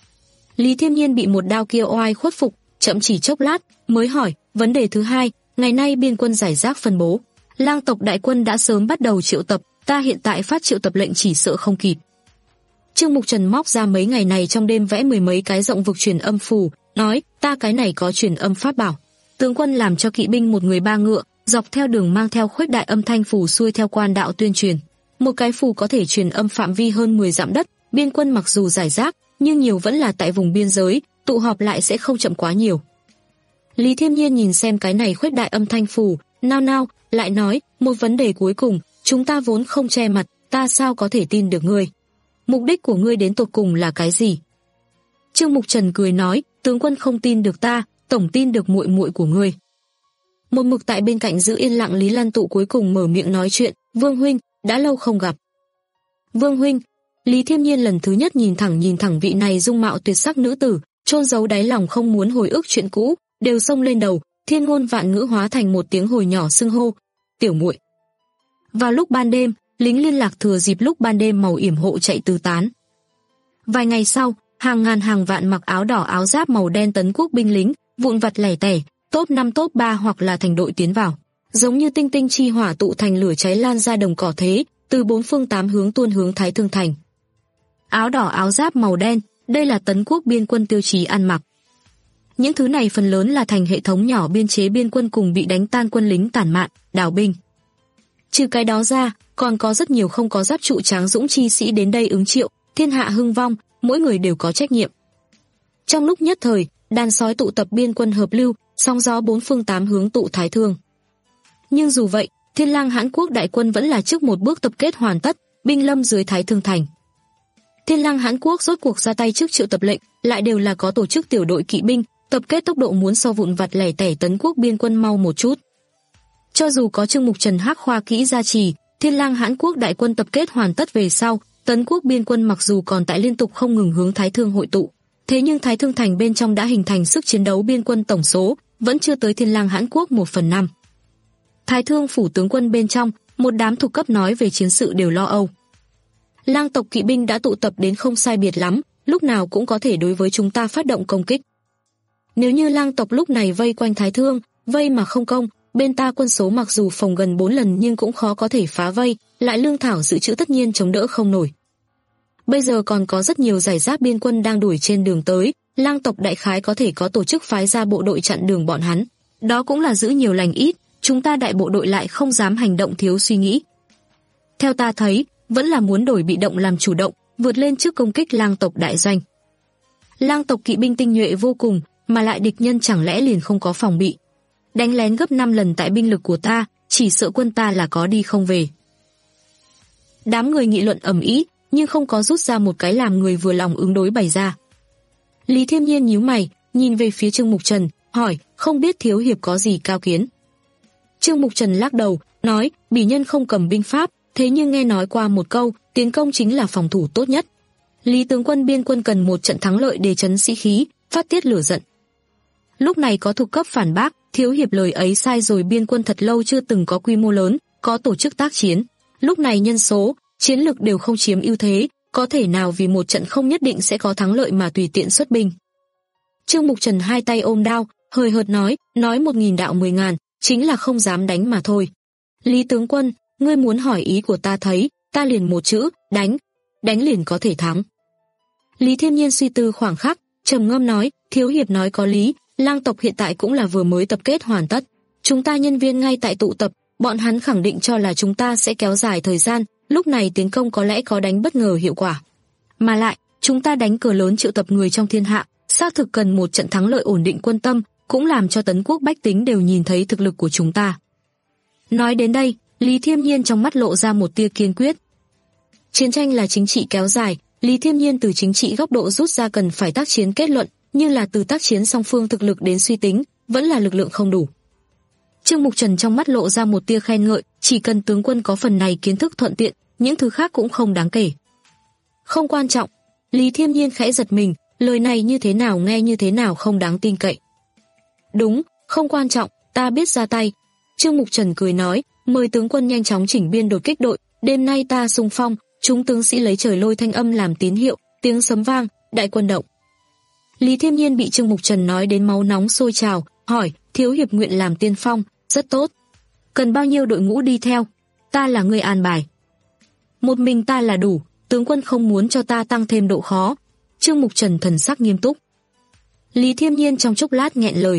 Lý Thiêm Nhiên bị một đao kia oai khuất phục, chậm chỉ chốc lát, mới hỏi, vấn đề thứ hai, ngày nay biên quân giải rác phân bố. Lang tộc đại quân đã sớm bắt đầu triệu tập, ta hiện tại phát triệu tập lệnh chỉ sợ không kịp. Trương Mục Trần móc ra mấy ngày này trong đêm vẽ mười mấy cái rộng vực truyền âm phù, nói, ta cái này có truyền âm pháp bảo. Tướng quân làm cho kỵ binh một người ba ngựa, dọc theo đường mang theo khuếch đại âm thanh phù xuôi theo quan đạo tuyên truyền. Một cái phù có thể truyền âm phạm vi hơn mười dặm đất, biên quân mặc dù giải rác, nhưng nhiều vẫn là tại vùng biên giới, tụ họp lại sẽ không chậm quá nhiều. Lý Thiêm Nhiên nhìn xem cái này khuếch đại âm thanh phù, nao nao, lại nói, một vấn đề cuối cùng, chúng ta vốn không che mặt, ta sao có thể tin được ngươi? Mục đích của ngươi đến tột cùng là cái gì? Trương Mục Trần cười nói, tướng quân không tin được ta, tổng tin được muội muội của ngươi. Một mực tại bên cạnh giữ yên lặng Lý Lan Tụ cuối cùng mở miệng nói chuyện, Vương huynh, đã lâu không gặp. Vương huynh, Lý Thiêm Nhiên lần thứ nhất nhìn thẳng nhìn thẳng vị này dung mạo tuyệt sắc nữ tử, chôn giấu đáy lòng không muốn hồi ức chuyện cũ, đều xông lên đầu, thiên ngôn vạn ngữ hóa thành một tiếng hồi nhỏ xưng hô, tiểu muội. Vào lúc ban đêm, lính liên lạc thừa dịp lúc ban đêm màu yểm hộ chạy tứ tán. Vài ngày sau, hàng ngàn hàng vạn mặc áo đỏ áo giáp màu đen tấn quốc binh lính, vụn vặt lẻ tẻ, top năm top ba hoặc là thành đội tiến vào, giống như tinh tinh chi hỏa tụ thành lửa cháy lan ra đồng cỏ thế, từ bốn phương tám hướng tuôn hướng Thái Thương thành. Áo đỏ áo giáp màu đen, đây là tấn quốc biên quân tiêu chí ăn mặc. Những thứ này phần lớn là thành hệ thống nhỏ biên chế biên quân cùng bị đánh tan quân lính tản mạn, đào binh. Trừ cái đó ra, còn có rất nhiều không có giáp trụ tráng dũng chi sĩ đến đây ứng triệu, thiên hạ hưng vong, mỗi người đều có trách nhiệm. Trong lúc nhất thời, đàn sói tụ tập biên quân hợp lưu, sóng gió bốn phương tám hướng tụ Thái Thương. Nhưng dù vậy, Thiên Lang Hãn Quốc đại quân vẫn là trước một bước tập kết hoàn tất, binh lâm dưới Thái Thương thành. Thiên Lang Hãn Quốc rốt cuộc ra tay trước triệu tập lệnh, lại đều là có tổ chức tiểu đội kỵ binh, tập kết tốc độ muốn so vụn vặt lẻ tẻ tấn quốc biên quân mau một chút. Cho dù có Trương Mục Trần hắc khoa kỹ gia trì, Thiên Lang Hãn Quốc đại quân tập kết hoàn tất về sau, tấn quốc biên quân mặc dù còn tại liên tục không ngừng hướng Thái Thương hội tụ, thế nhưng Thái Thương thành bên trong đã hình thành sức chiến đấu biên quân tổng số, vẫn chưa tới Thiên Lang Hãn Quốc một phần năm. Thái Thương phủ tướng quân bên trong, một đám thuộc cấp nói về chiến sự đều lo âu. Lang tộc kỵ binh đã tụ tập đến không sai biệt lắm, lúc nào cũng có thể đối với chúng ta phát động công kích. Nếu như Lang tộc lúc này vây quanh Thái Thương, vây mà không công, bên ta quân số mặc dù phòng gần bốn lần nhưng cũng khó có thể phá vây, lại lương thảo dự trữ tất nhiên chống đỡ không nổi. Bây giờ còn có rất nhiều giải rác biên quân đang đuổi trên đường tới, Lang tộc đại khái có thể có tổ chức phái ra bộ đội chặn đường bọn hắn. Đó cũng là giữ nhiều lành ít, chúng ta đại bộ đội lại không dám hành động thiếu suy nghĩ. Theo ta thấy, vẫn là muốn đổi bị động làm chủ động, vượt lên trước công kích Lang tộc đại doanh. Lang tộc kỵ binh tinh nhuệ vô cùng, mà lại địch nhân chẳng lẽ liền không có phòng bị. Đánh lén gấp năm lần tại binh lực của ta, chỉ sợ quân ta là có đi không về. Đám người nghị luận ầm ĩ, nhưng không có rút ra một cái làm người vừa lòng ứng đối bày ra. Lý Thiêm Nhiên nhíu mày, nhìn về phía Trương Mục Trần, hỏi, không biết thiếu hiệp có gì cao kiến. Trương Mục Trần lắc đầu, nói, bỉ nhân không cầm binh pháp, thế nhưng nghe nói qua một câu, tiến công chính là phòng thủ tốt nhất. Lý tướng quân biên quân cần một trận thắng lợi để trấn sĩ khí, phát tiết lửa giận. Lúc này có thuộc cấp phản bác, thiếu hiệp lời ấy sai rồi, biên quân thật lâu chưa từng có quy mô lớn, có tổ chức tác chiến. Lúc này nhân số, chiến lực đều không chiếm ưu thế, có thể nào vì một trận không nhất định sẽ có thắng lợi mà tùy tiện xuất binh. Trương Mục Trần hai tay ôm đao, hời hợt nói, nói một nghìn đạo mười ngàn, chính là không dám đánh mà thôi. Lý tướng quân, ngươi muốn hỏi ý của ta thấy, ta liền một chữ, đánh, đánh liền có thể thắng. Lý Thiêm Nhiên suy tư khoảng khắc, trầm ngâm nói, thiếu hiệp nói có lý, lang tộc hiện tại cũng là vừa mới tập kết hoàn tất. Chúng ta nhân viên ngay tại tụ tập, bọn hắn khẳng định cho là chúng ta sẽ kéo dài thời gian, lúc này tiến công có lẽ có đánh bất ngờ hiệu quả. Mà lại, chúng ta đánh cờ lớn triệu tập người trong thiên hạ, xác thực cần một trận thắng lợi ổn định quân tâm, cũng làm cho Tấn Quốc bách tính đều nhìn thấy thực lực của chúng ta. Nói đến đây, Lý Thiêm Nhiên trong mắt lộ ra một tia kiên quyết. Chiến tranh là chính trị kéo dài, Lý Thiêm Nhiên từ chính trị góc độ rút ra cần phải tác chiến kết luận, nhưng là từ tác chiến song phương thực lực đến suy tính, vẫn là lực lượng không đủ. Trương Mục Trần trong mắt lộ ra một tia khen ngợi, chỉ cần tướng quân có phần này kiến thức thuận tiện, những thứ khác cũng không đáng kể. Không quan trọng. Lý Thiêm Nhiên khẽ giật mình, lời này như thế nào nghe như thế nào không đáng tin cậy. Đúng, không quan trọng, ta biết ra tay. Trương Mục Trần cười nói, mời tướng quân nhanh chóng chỉnh biên đột kích đội, đêm nay ta xung phong, chúng tướng sĩ lấy trời lôi thanh âm làm tín hiệu, tiếng sấm vang, đại quân động. Lý Thiêm Nhiên bị Trương Mục Trần nói đến máu nóng sôi trào, hỏi, thiếu hiệp nguyện làm tiên phong, rất tốt. Cần bao nhiêu đội ngũ đi theo? Ta là người an bài. Một mình ta là đủ, tướng quân không muốn cho ta tăng thêm độ khó. Trương Mục Trần thần sắc nghiêm túc. Lý Thiêm Nhiên trong chốc lát nghẹn lời.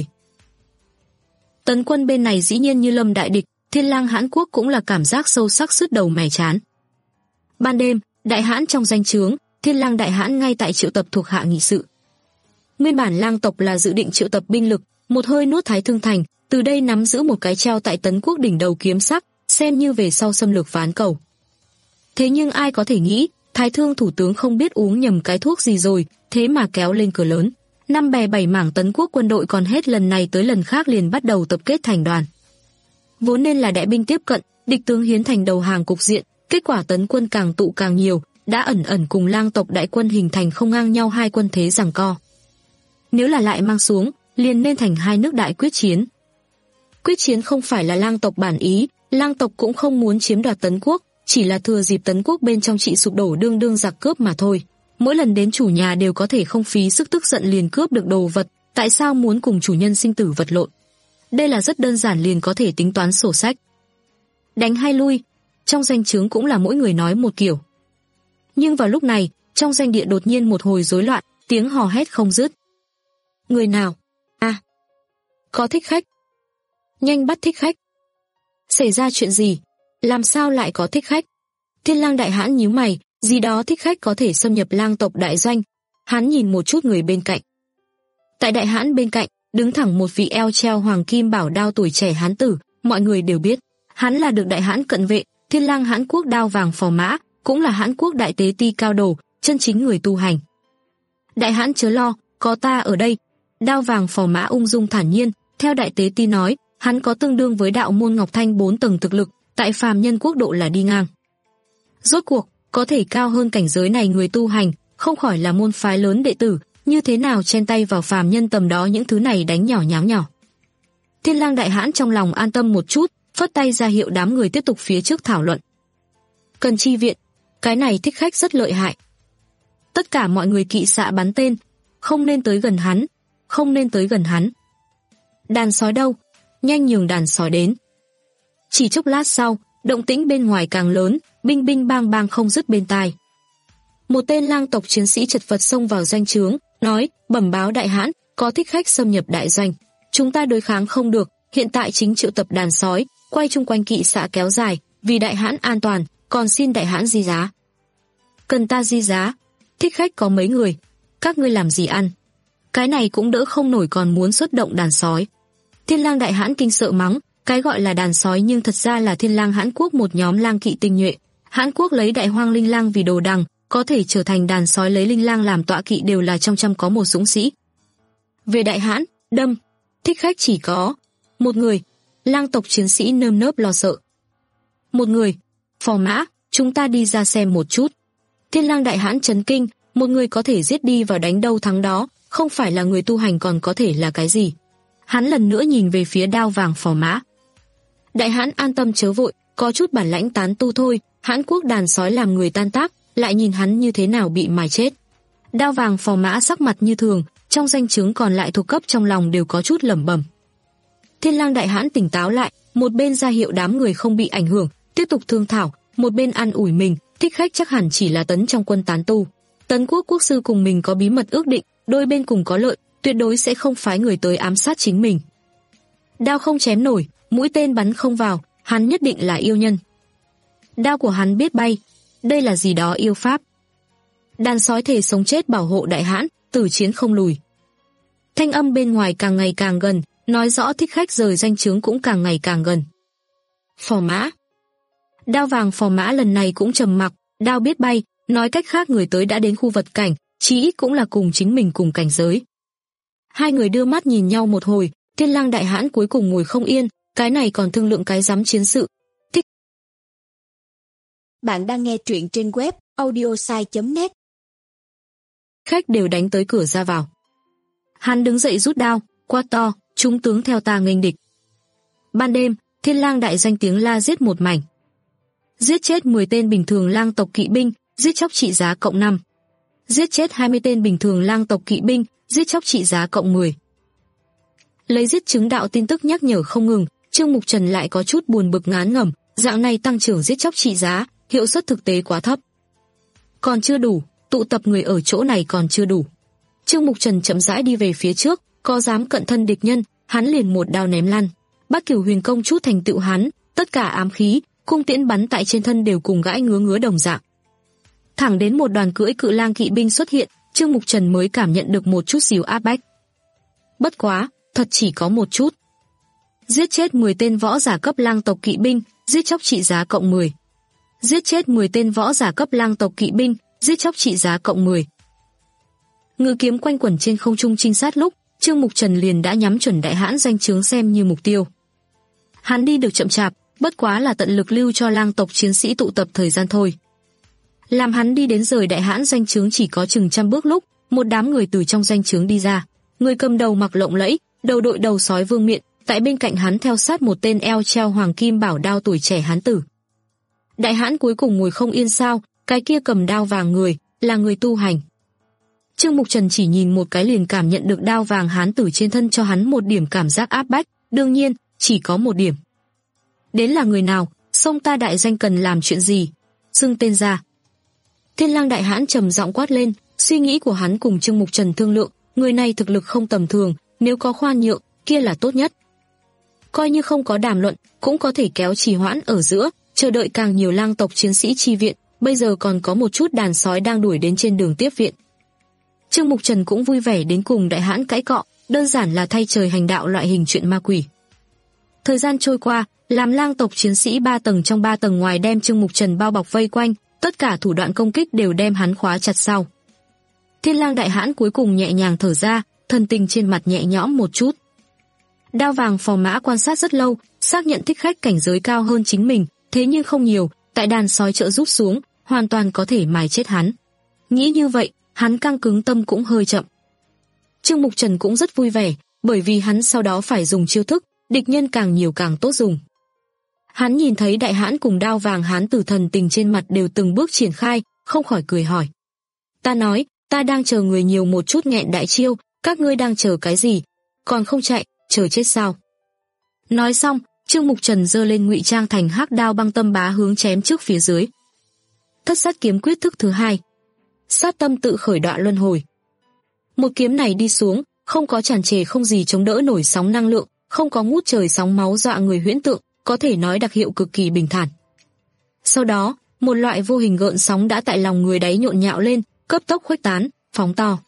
Tấn quân bên này dĩ nhiên như lâm đại địch, Thiên Lang Hãn Quốc cũng là cảm giác sâu sắc sứt đầu mẻ chán. Ban đêm, đại hãn trong danh trướng, Thiên Lang đại hãn ngay tại triệu tập thuộc hạ nghị sự. Nguyên bản lang tộc là dự định triệu tập binh lực, một hơi nuốt Thái Thương Thành, từ đây nắm giữ một cái treo tại Tấn Quốc đỉnh đầu kiếm sắc, xem như về sau xâm lược Ván Cầu. Thế nhưng ai có thể nghĩ, Thái Thương thủ tướng không biết uống nhầm cái thuốc gì rồi, thế mà kéo lên cửa lớn. Năm bè bảy mảng Tấn Quốc quân đội còn hết lần này tới lần khác liền bắt đầu tập kết thành đoàn. Vốn nên là đại binh tiếp cận, địch tướng hiến thành đầu hàng cục diện, kết quả Tấn quân càng tụ càng nhiều, đã ẩn ẩn cùng lang tộc đại quân hình thành không ngang nhau hai quân thế giằng co. Nếu là lại mang xuống, liền nên thành hai nước đại quyết chiến. Quyết chiến không phải là lang tộc bản ý, lang tộc cũng không muốn chiếm đoạt Tấn Quốc, chỉ là thừa dịp Tấn Quốc bên trong trị sụp đổ đương đương giặc cướp mà thôi. Mỗi lần đến chủ nhà đều có thể không phí sức tức giận liền cướp được đồ vật, tại sao muốn cùng chủ nhân sinh tử vật lộn? Đây là rất đơn giản liền có thể tính toán sổ sách. Đánh hay lui, trong danh trướng cũng là mỗi người nói một kiểu. Nhưng vào lúc này, trong danh địa đột nhiên một hồi rối loạn, tiếng hò hét không dứt. Người nào? À, có thích khách. Nhanh bắt thích khách. Xảy ra chuyện gì? Làm sao lại có thích khách? Thiên Lang đại hãn nhíu mày, gì đó thích khách có thể xâm nhập lang tộc đại doanh. Hắn nhìn một chút người bên cạnh. Tại đại hãn bên cạnh, đứng thẳng một vị eo treo hoàng kim bảo đao tuổi trẻ hán tử, mọi người đều biết. Hắn là được đại hãn cận vệ, Thiên Lang Hãn Quốc đao vàng phò mã, cũng là Hãn Quốc đại tế ti cao đồ, chân chính người tu hành. Đại hãn chớ lo, có ta ở đây. Đao vàng phò mã ung dung thản nhiên, theo đại tế ti nói, hắn có tương đương với đạo môn Ngọc Thanh bốn tầng thực lực, tại phàm nhân quốc độ là đi ngang. Rốt cuộc, có thể cao hơn cảnh giới này người tu hành, không khỏi là môn phái lớn đệ tử, như thế nào chen tay vào phàm nhân tầm đó những thứ này đánh nhỏ nháo nhỏ. Thiên Lang đại hãn trong lòng an tâm một chút, phất tay ra hiệu đám người tiếp tục phía trước thảo luận. Cần chi viện, cái này thích khách rất lợi hại. Tất cả mọi người kỵ xạ bắn tên, không nên tới gần hắn, không nên tới gần hắn. Đàn sói đâu? Nhanh nhường đàn sói đến. Chỉ chốc lát sau, động tĩnh bên ngoài càng lớn, binh binh bang bang không dứt bên tai. Một tên lang tộc chiến sĩ chật vật xông vào doanh trướng, nói, bẩm báo đại hãn, có thích khách xâm nhập đại doanh. Chúng ta đối kháng không được, hiện tại chính triệu tập đàn sói, quay chung quanh kỵ xạ kéo dài, vì đại hãn an toàn, còn xin đại hãn di giá. Cần ta di giá? Thích khách có mấy người? Các ngươi làm gì ăn? Cái này cũng đỡ không nổi còn muốn xuất động đàn sói. Thiên Lang đại hãn kinh sợ mắng, cái gọi là đàn sói nhưng thật ra là Thiên Lang Hãn Quốc một nhóm lang kỵ tinh nhuệ. Hãn Quốc lấy đại hoang linh lang vì đồ đằng, có thể trở thành đàn sói lấy linh lang làm tọa kỵ đều là trong trăm có một dũng sĩ. Về đại hãn, đâm. Thích khách chỉ có một người, lang tộc chiến sĩ nơm nớp lo sợ. Một người, phò mã, chúng ta đi ra xem một chút. Thiên lang đại hãn chấn kinh, một người có thể giết đi vào đánh đâu thắng đó, không phải là người tu hành còn có thể là cái gì. Hắn lần nữa nhìn về phía đao vàng phò mã. Đại hãn an tâm chớ vội, có chút bản lãnh tán tu thôi, hãn quốc đàn sói làm người tan tác, lại nhìn hắn như thế nào bị mài chết. Đao vàng phò mã sắc mặt như thường, trong danh chứng còn lại thuộc cấp trong lòng đều có chút lẩm bẩm. Thiên lang đại hãn tỉnh táo lại, một bên ra hiệu đám người không bị ảnh hưởng, tiếp tục thương thảo, một bên an ủi mình, thích khách chắc hẳn chỉ là tấn trong quân tán tu. Tấn quốc quốc sư cùng mình có bí mật ước định, đôi bên cùng có lợi, tuyệt đối sẽ không phái người tới ám sát chính mình. Đao không chém nổi, mũi tên bắn không vào, hắn nhất định là yêu nhân. Đao của hắn biết bay, đây là gì đó yêu pháp. Đàn sói thề sống chết bảo hộ đại hãn, tử chiến không lùi. Thanh âm bên ngoài càng ngày càng gần, nói rõ thích khách rời danh chướng cũng càng ngày càng gần. Phò mã. Đao vàng phò mã lần này cũng trầm mặc, đao biết bay, nói cách khác người tới đã đến khu vật cảnh, chí ít cũng là cùng chính mình cùng cảnh giới. Hai người đưa mắt nhìn nhau một hồi, Thiên lang đại hãn cuối cùng ngồi không yên, cái này còn thương lượng cái dám chiến sự. Thích. Bạn đang nghe truyện trên web audiosai chấm net. Khách đều đánh tới cửa ra vào. Hắn đứng dậy rút đao, quát to, chúng tướng theo ta nghênh địch. Ban đêm, Thiên lang đại danh tiếng la giết một mảnh. Giết chết mười tên bình thường lang tộc kỵ binh, giết chóc trị giá cộng năm. Giết chết hai mươi tên bình thường lang tộc kỵ binh, giết chóc trị giá cộng mười. Lấy giết chứng đạo tin tức nhắc nhở không ngừng, Trương Mục Trần lại có chút buồn bực ngán ngẩm, dạng này tăng trưởng giết chóc trị giá, hiệu suất thực tế quá thấp. Còn chưa đủ, tụ tập người ở chỗ này còn chưa đủ. Trương Mục Trần chậm rãi đi về phía trước, có dám cận thân địch nhân, hắn liền một đao ném lăn. Bát Cửu Huyền Công chút thành tựu hắn, tất cả ám khí, cung tiễn bắn tại trên thân đều cùng gãi ngứa ngứa đồng dạng. Thẳng đến một đoàn cưỡi cự lang kỵ binh xuất hiện, Trương Mục Trần mới cảm nhận được một chút xíu áp bách. Bất quá, thật chỉ có một chút. Giết chết mười tên võ giả cấp lang tộc kỵ binh, giết chóc trị giá cộng mười. Giết chết mười tên võ giả cấp lang tộc kỵ binh, giết chóc trị giá cộng mười. Ngự kiếm quanh quẩn trên không trung trinh sát lúc, Trương Mục Trần liền đã nhắm chuẩn đại hãn danh chướng xem như mục tiêu. Hắn đi được chậm chạp, bất quá là tận lực lưu cho lang tộc chiến sĩ tụ tập thời gian thôi. Làm hắn đi đến rời đại hãn danh chướng chỉ có chừng trăm bước lúc, một đám người từ trong danh chướng đi ra. Người cầm đầu mặc lộng lẫy, đầu đội đầu sói vương miện, tại bên cạnh hắn theo sát một tên eo treo hoàng kim bảo đao tuổi trẻ hán tử. Đại hãn cuối cùng ngồi không yên sao, cái kia cầm đao vàng người, là người tu hành. Trương Mục Trần chỉ nhìn một cái liền cảm nhận được đao vàng hán tử trên thân cho hắn một điểm cảm giác áp bách, đương nhiên, chỉ có một điểm. Đến là người nào, xông ta đại danh cần làm chuyện gì? Xưng tên ra. Thiên lang đại hãn trầm giọng quát lên, suy nghĩ của hắn cùng Trương Mục Trần thương lượng, người này thực lực không tầm thường, nếu có khoan nhượng, kia là tốt nhất. Coi như không có đàm luận, cũng có thể kéo trì hoãn ở giữa, chờ đợi càng nhiều lang tộc chiến sĩ chi viện, bây giờ còn có một chút đàn sói đang đuổi đến trên đường tiếp viện. Trương Mục Trần cũng vui vẻ đến cùng đại hãn cãi cọ, đơn giản là thay trời hành đạo loại hình chuyện ma quỷ. Thời gian trôi qua, làm lang tộc chiến sĩ ba tầng trong ba tầng ngoài đem Trương Mục Trần bao bọc vây quanh, tất cả thủ đoạn công kích đều đem hắn khóa chặt sau. Thiên lang đại hãn cuối cùng nhẹ nhàng thở ra, thần tình trên mặt nhẹ nhõm một chút. Đao vàng phò mã quan sát rất lâu, xác nhận thích khách cảnh giới cao hơn chính mình, thế nhưng không nhiều, tại đàn sói trợ giúp xuống, hoàn toàn có thể mài chết hắn. Nghĩ như vậy, hắn căng cứng tâm cũng hơi chậm. Trương Mục Trần cũng rất vui vẻ, bởi vì hắn sau đó phải dùng chiêu thức, địch nhân càng nhiều càng tốt dùng. Hắn nhìn thấy đại hãn cùng đao vàng hán tử thần tình trên mặt đều từng bước triển khai, không khỏi cười hỏi. Ta nói, ta đang chờ người nhiều một chút nghẹn đại chiêu, các ngươi đang chờ cái gì? Còn không chạy, chờ chết sao? Nói xong, Trương Mục Trần giơ lên ngụy trang thành hắc đao băng tâm bá hướng chém trước phía dưới. Thất sát kiếm quyết thức thứ hai. Sát tâm tự khởi đoạn luân hồi. Một kiếm này đi xuống, không có tràn trề không gì chống đỡ nổi sóng năng lượng, không có ngút trời sóng máu dọa người huyễn tượng, có thể nói đặc hiệu cực kỳ bình thản. Sau đó, một loại vô hình gợn sóng đã tại lòng người đáy nhộn nhạo lên, cấp tốc khuếch tán, phóng to.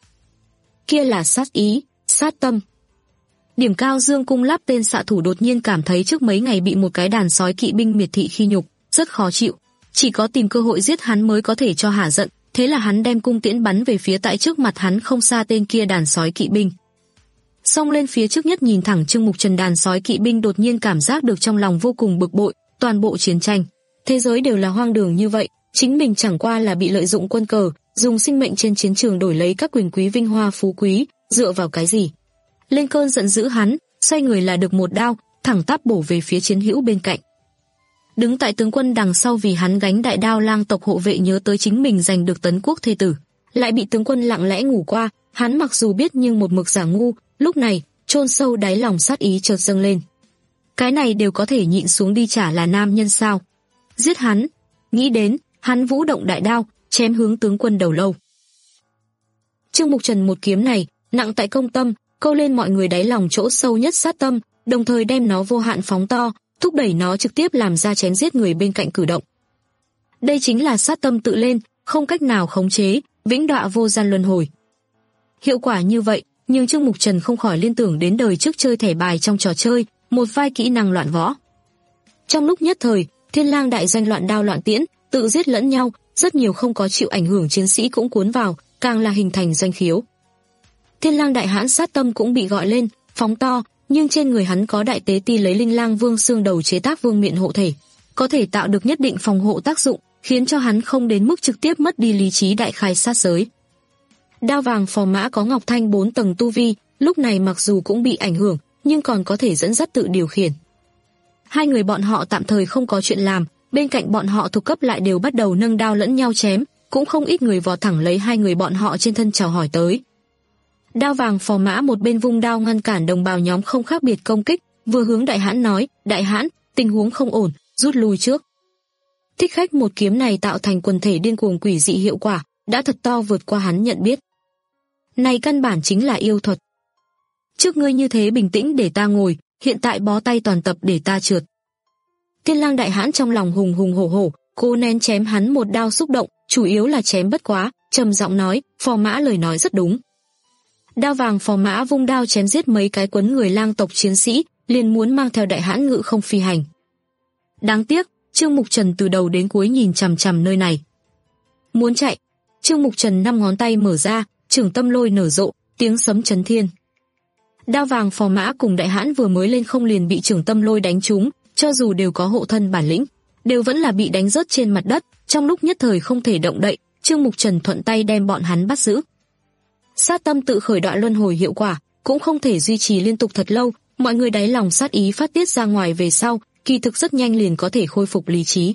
Kia là sát ý, sát tâm. Điểm cao dương cung lắp tên xạ thủ đột nhiên cảm thấy trước mấy ngày bị một cái đàn sói kỵ binh miệt thị khi nhục, rất khó chịu, chỉ có tìm cơ hội giết hắn mới có thể cho hả giận, thế là hắn đem cung tiễn bắn về phía tại trước mặt hắn không xa tên kia đàn sói kỵ binh. Xông lên phía trước nhất nhìn thẳng Trương Mục Trần, đàn sói kỵ binh đột nhiên cảm giác được trong lòng vô cùng bực bội. Toàn bộ chiến tranh, thế giới đều là hoang đường như vậy, chính mình chẳng qua là bị lợi dụng quân cờ, dùng sinh mệnh trên chiến trường đổi lấy các quyền quý vinh hoa phú quý, dựa vào cái gì? Lên cơn giận dữ hắn, xoay người là được một đao, thẳng tắp bổ về phía chiến hữu bên cạnh. Đứng tại tướng quân đằng sau vì hắn gánh đại đao lang tộc hộ vệ nhớ tới chính mình giành được Tấn Quốc thê tử, lại bị tướng quân lặng lẽ ngủ qua, hắn mặc dù biết nhưng một mực giả ngu, lúc này, chôn sâu đáy lòng sát ý chợt dâng lên. Cái này đều có thể nhịn xuống đi, chả là nam nhân sao? Giết hắn! Nghĩ đến, hắn vũ động đại đao, chém hướng tướng quân đầu lâu. Trương Mục Trần một kiếm này, nặng tại công tâm, câu lên mọi người đáy lòng chỗ sâu nhất sát tâm, đồng thời đem nó vô hạn phóng to, thúc đẩy nó trực tiếp làm ra chém giết người bên cạnh cử động. Đây chính là sát tâm tự lên, không cách nào khống chế, vĩnh đọa vô gian luân hồi. Hiệu quả như vậy, nhưng Trương Mục Trần không khỏi liên tưởng đến đời trước chơi thẻ bài trong trò chơi, một vai kỹ năng loạn võ. Trong lúc nhất thời, Thiên Lang đại doanh loạn đao loạn tiễn, tự giết lẫn nhau, rất nhiều không có chịu ảnh hưởng chiến sĩ cũng cuốn vào, càng là hình thành doanh khiếu. Thiên Lang đại hãn sát tâm cũng bị gọi lên, phóng to, nhưng trên người hắn có đại tế ti lấy Linh Lang Vương xương đầu chế tác vương miện hộ thể, có thể tạo được nhất định phòng hộ tác dụng, khiến cho hắn không đến mức trực tiếp mất đi lý trí đại khai sát giới. Đao vàng phò mã có Ngọc Thanh bốn tầng tu vi, lúc này mặc dù cũng bị ảnh hưởng, nhưng còn có thể dẫn dắt tự điều khiển. Hai người bọn họ tạm thời không có chuyện làm, bên cạnh bọn họ thuộc cấp lại đều bắt đầu nâng đao lẫn nhau chém, cũng không ít người vò thẳng lấy hai người bọn họ trên thân chào hỏi tới. Đao vàng phò mã một bên vung đao ngăn cản đồng bào nhóm không khác biệt công kích, vừa hướng đại hãn nói, đại hãn, tình huống không ổn, rút lui trước. Thích Khách một kiếm này tạo thành quần thể điên cuồng quỷ dị hiệu quả, đã thật to vượt qua hắn nhận biết. Này căn bản chính là yêu thuật. Trước ngươi như thế bình tĩnh để ta ngồi, hiện tại bó tay toàn tập để ta trượt. Thiên Lang đại hãn trong lòng hùng hùng hổ hổ, cố nén chém hắn một đao xúc động, chủ yếu là chém bất quá, trầm giọng nói, phò mã lời nói rất đúng. Đao vàng phò mã vung đao chém giết mấy cái quấn người lang tộc chiến sĩ, liền muốn mang theo đại hãn ngự không phi hành. Đáng tiếc, Trương Mục Trần từ đầu đến cuối nhìn chằm chằm nơi này. Muốn chạy, Trương Mục Trần năm ngón tay mở ra, trường tâm lôi nở rộ, tiếng sấm chấn thiên. Đao vàng phò mã cùng đại hãn vừa mới lên không liền bị trường tâm lôi đánh trúng, cho dù đều có hộ thân bản lĩnh, đều vẫn là bị đánh rớt trên mặt đất, trong lúc nhất thời không thể động đậy, Trương Mục Trần thuận tay đem bọn hắn bắt giữ. Sát tâm tự khởi đoạn luân hồi hiệu quả, cũng không thể duy trì liên tục thật lâu, mọi người đáy lòng sát ý phát tiết ra ngoài về sau, kỳ thực rất nhanh liền có thể khôi phục lý trí.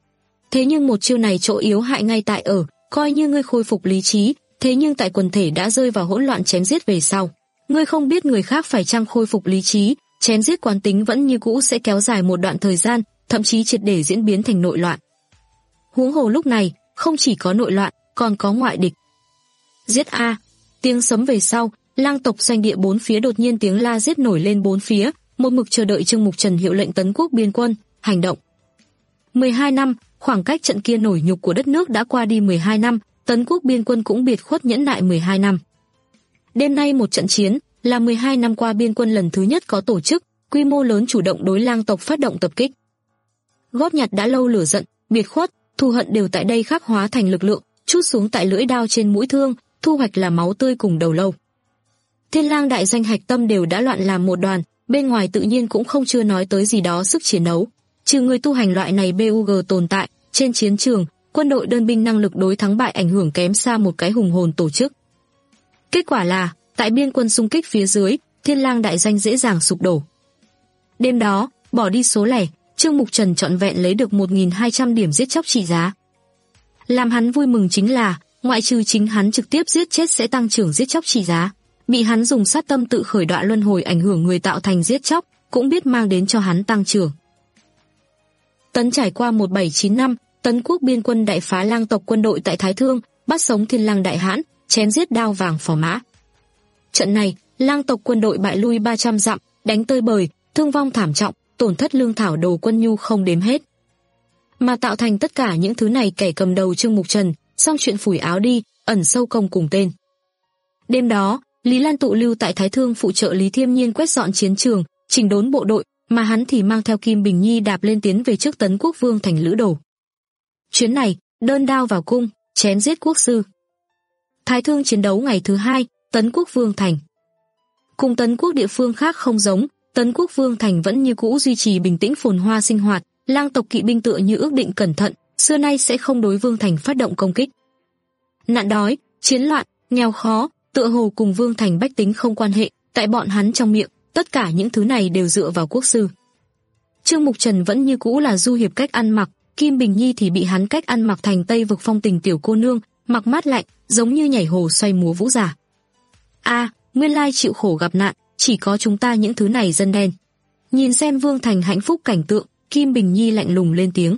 Thế nhưng một chiêu này chỗ yếu hại ngay tại ở, coi như ngươi khôi phục lý trí, thế nhưng tại quần thể đã rơi vào hỗn loạn chém giết về sau, ngươi không biết người khác phải chăng khôi phục lý trí, chém giết quán tính vẫn như cũ sẽ kéo dài một đoạn thời gian, thậm chí triệt để diễn biến thành nội loạn. Huống hồ lúc này, không chỉ có nội loạn, còn có ngoại địch. Giết a! Tiếng sấm về sau, lang tộc doanh địa bốn phía đột nhiên tiếng la giết nổi lên bốn phía, một mực chờ đợi Trương Mục Trần hiệu lệnh Tấn Quốc biên quân, hành động. mười hai năm, khoảng cách trận kia nổi nhục của đất nước đã qua đi mười hai năm, Tấn Quốc biên quân cũng biệt khuất nhẫn nại mười hai năm. Đêm nay một trận chiến, là mười hai năm qua biên quân lần thứ nhất có tổ chức, quy mô lớn chủ động đối lang tộc phát động tập kích. Góp nhặt đã lâu lửa giận, biệt khuất, thù hận đều tại đây khắc hóa thành lực lượng, trút xuống tại lưỡi đao trên mũi thương, thu hoạch là máu tươi cùng đầu lâu. Thiên Lang đại doanh hạch tâm đều đã loạn làm một đoàn, bên ngoài tự nhiên cũng không chưa nói tới gì đó sức chiến đấu. Trừ người tu hành loại này bug tồn tại, trên chiến trường, quân đội đơn binh năng lực đối thắng bại ảnh hưởng kém xa một cái hùng hồn tổ chức. Kết quả là, tại biên quân xung kích phía dưới, Thiên Lang đại doanh dễ dàng sụp đổ. Đêm đó, bỏ đi số lẻ, Trương Mục Trần trọn vẹn lấy được một nghìn hai trăm điểm giết chóc trị giá. Làm hắn vui mừng chính là, ngoại trừ chính hắn trực tiếp giết chết sẽ tăng trưởng giết chóc trị giá, bị hắn dùng sát tâm tự khởi đoạn luân hồi ảnh hưởng người tạo thành giết chóc, cũng biết mang đến cho hắn tăng trưởng. Tấn trải qua một bảy chín năm, Tấn Quốc biên quân đại phá lang tộc quân đội tại Thái Thương, bắt sống Thiên Lang đại hãn, chém giết đao vàng phò mã. Trận này, lang tộc quân đội bại lui ba trăm dặm, đánh tơi bời, thương vong thảm trọng, tổn thất lương thảo đồ quân nhu không đếm hết. Mà tạo thành tất cả những thứ này kẻ cầm đầu Trương Mục Trần, xong chuyện phủi áo đi, ẩn sâu công cùng tên. Đêm đó, Lý Lan tụ lưu tại Thái Thương phụ trợ Lý Thiêm Nhiên quét dọn chiến trường, chỉnh đốn bộ đội, mà hắn thì mang theo Kim Bình Nhi đạp lên tiến về trước Tấn Quốc Vương thành Lữ Đồ. Chuyến này, đơn đao vào cung, chém giết quốc sư. Thái Thương chiến đấu ngày thứ hai, Tấn Quốc Vương thành. Cùng Tấn Quốc địa phương khác không giống, Tấn Quốc Vương thành vẫn như cũ duy trì bình tĩnh phồn hoa sinh hoạt, lang tộc kỵ binh tựa như ước định cẩn thận, xưa nay sẽ không đối Vương thành phát động công kích. Nạn đói, chiến loạn, nghèo khó, tựa hồ cùng Vương thành bách tính không quan hệ, tại bọn hắn trong miệng, tất cả những thứ này đều dựa vào quốc sư. Trương Mục Trần vẫn như cũ là du hiệp cách ăn mặc, Kim Bình Nhi thì bị hắn cách ăn mặc thành Tây vực phong tình tiểu cô nương, mặc mát lạnh, giống như nhảy hồ xoay múa vũ giả. A, nguyên lai chịu khổ gặp nạn, chỉ có chúng ta những thứ này dân đen. Nhìn xem Vương thành hạnh phúc cảnh tượng, Kim Bình Nhi lạnh lùng lên tiếng.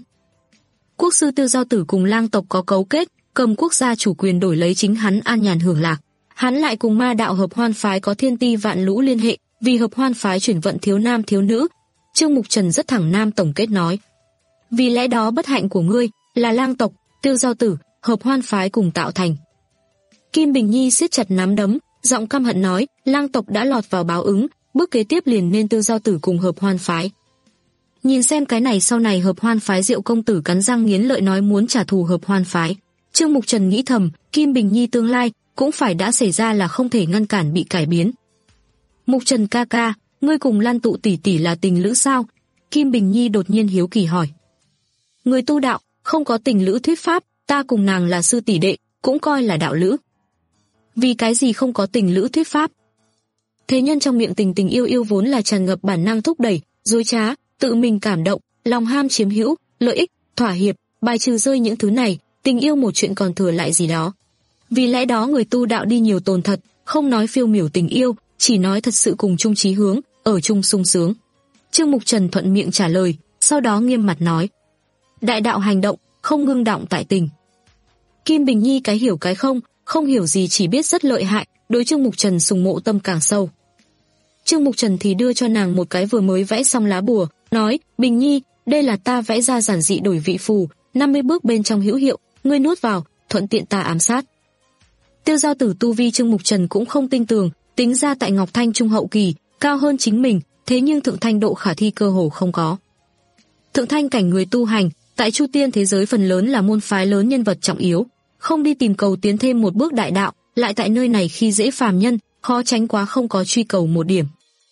Quốc sư Tiêu Giao Tử cùng lang tộc có cấu kết, cầm quốc gia chủ quyền đổi lấy chính hắn an nhàn hưởng lạc. Hắn lại cùng ma đạo hợp hoan phái có thiên ti vạn lũ liên hệ, vì hợp hoan phái chuyển vận thiếu nam thiếu nữ. Trương Mục Trần rất thẳng nam tổng kết nói. Vì lẽ đó bất hạnh của ngươi là lang tộc, Tiêu Giao Tử, hợp hoan phái cùng tạo thành. Kim Bình Nhi siết chặt nắm đấm, giọng căm hận nói, lang tộc đã lọt vào báo ứng, bước kế tiếp liền nên Tiêu Giao Tử cùng hợp hoan phái. Nhìn xem cái này sau này hợp hoan phái Diệu công tử cắn răng nghiến lợi nói muốn trả thù hợp hoan phái. Trương Mục Trần nghĩ thầm, Kim Bình Nhi tương lai cũng phải đã xảy ra là không thể ngăn cản bị cải biến. Mục Trần ca ca, ngươi cùng Lan Tụ tỷ tỷ là tình lữ sao? Kim Bình Nhi đột nhiên hiếu kỳ hỏi. Người tu đạo, không có tình lữ thuyết pháp, ta cùng nàng là sư tỷ đệ, cũng coi là đạo lữ. Vì cái gì không có tình lữ thuyết pháp? Thế nhân trong miệng tình tình yêu yêu vốn là tràn ngập bản năng thúc đẩy, dối trá, tự mình cảm động, lòng ham chiếm hữu, lợi ích, thỏa hiệp, bài trừ rơi những thứ này, tình yêu một chuyện còn thừa lại gì đó. Vì lẽ đó người tu đạo đi nhiều tồn thật, không nói phiêu miểu tình yêu, chỉ nói thật sự cùng chung chí hướng, ở chung sung sướng. Trương Mục Trần thuận miệng trả lời, sau đó nghiêm mặt nói. Đại đạo hành động, không ngưng động tại tình. Kim Bình Nhi cái hiểu cái không, không hiểu gì chỉ biết rất lợi hại, đối Trương Mục Trần sùng mộ tâm càng sâu. Trương Mục Trần thì đưa cho nàng một cái vừa mới vẽ xong lá bùa, nói, Bình Nhi, đây là ta vẽ ra giản dị đổi vị phù, năm mươi bước bên trong hữu hiệu, ngươi nuốt vào, thuận tiện ta ám sát. Tiêu Giao Tử tu vi Trương Mục Trần cũng không tin tưởng, tính ra tại Ngọc Thanh trung hậu kỳ, cao hơn chính mình, thế nhưng thượng thanh độ khả thi cơ hồ không có. Thượng thanh cảnh người tu hành, tại Chu Tiên thế giới phần lớn là môn phái lớn nhân vật trọng yếu, không đi tìm cầu tiến thêm một bước đại đạo, lại tại nơi này khi dễ phàm nhân, khó tránh quá không có truy cầu một điểm.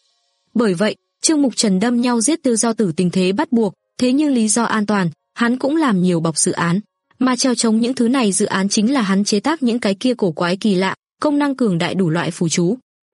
Bởi vậy, Trương Mục Trần đâm nhau giết Tiêu Giao Tử tình thế bắt buộc, thế nhưng lý do an toàn, hắn cũng làm nhiều bọc dự án, mà treo chống những thứ này dự án chính là hắn chế tác những cái kia cổ quái kỳ lạ, công năng cường đại đủ loại phù chú.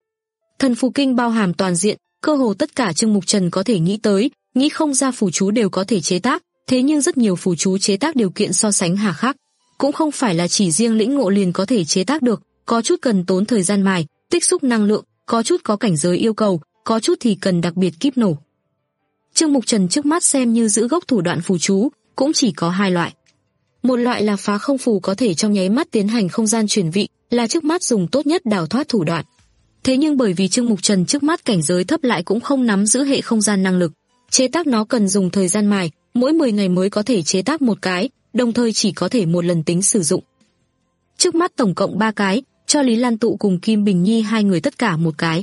Thần phù kinh bao hàm toàn diện, cơ hồ tất cả Trương Mục Trần có thể nghĩ tới, nghĩ không ra phù chú đều có thể chế tác, thế nhưng rất nhiều phù chú chế tác điều kiện so sánh hà khắc, cũng không phải là chỉ riêng lĩnh ngộ liền có thể chế tác được, có chút cần tốn thời gian mài, tích xúc năng lượng, có chút có cảnh giới yêu cầu, có chút thì cần đặc biệt kíp nổ. Trương Mục Trần trước mắt xem như giữ gốc thủ đoạn phù chú, cũng chỉ có hai loại. Một loại là phá không phù có thể trong nháy mắt tiến hành không gian chuyển vị, là trước mắt dùng tốt nhất đào thoát thủ đoạn. Thế nhưng bởi vì Trương Mục Trần trước mắt cảnh giới thấp lại cũng không nắm giữ hệ không gian năng lực, chế tác nó cần dùng thời gian mài, mỗi mười ngày mới có thể chế tác một cái, đồng thời chỉ có thể một lần tính sử dụng. Trước mắt tổng cộng ba cái, cho Lý Lan Tụ cùng Kim Bình Nhi hai người tất cả một cái.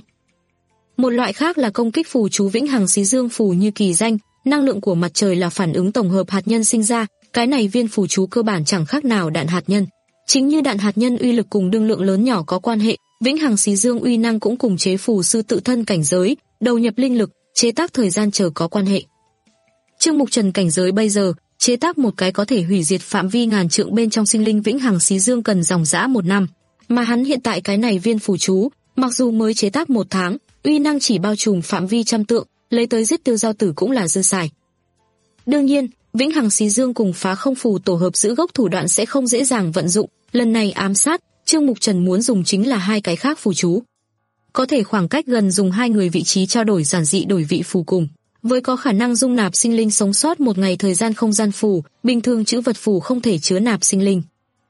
Một loại khác là công kích phù chú vĩnh hằng xí dương phù như kỳ danh, năng lượng của mặt trời là phản ứng tổng hợp hạt nhân sinh ra, cái này viên phù chú cơ bản chẳng khác nào đạn hạt nhân. Chính như đạn hạt nhân uy lực cùng đương lượng lớn nhỏ có quan hệ, vĩnh hằng xí dương uy năng cũng cùng chế phù sư tự thân cảnh giới, đầu nhập linh lực, chế tác thời gian chờ có quan hệ. Trương Mục Trần cảnh giới bây giờ, chế tác một cái có thể hủy diệt phạm vi ngàn trượng bên trong sinh linh vĩnh hằng xí dương cần dòng dã một năm, mà hắn hiện tại cái này viên phù chú, mặc dù mới chế tác một tháng, uy năng chỉ bao trùm phạm vi trăm trượng, lấy tới giết Tiêu Giao Tử cũng là dư xài. Đương nhiên, vĩnh hằng xí dương cùng phá không phù tổ hợp giữ gốc thủ đoạn sẽ không dễ dàng vận dụng, lần này ám sát, Trương Mục Trần muốn dùng chính là hai cái khác phù chú. Có thể khoảng cách gần dùng hai người vị trí trao đổi giản dị đổi vị phù cùng, với có khả năng dung nạp sinh linh sống sót một ngày thời gian không gian phù, bình thường chữ vật phù không thể chứa nạp sinh linh.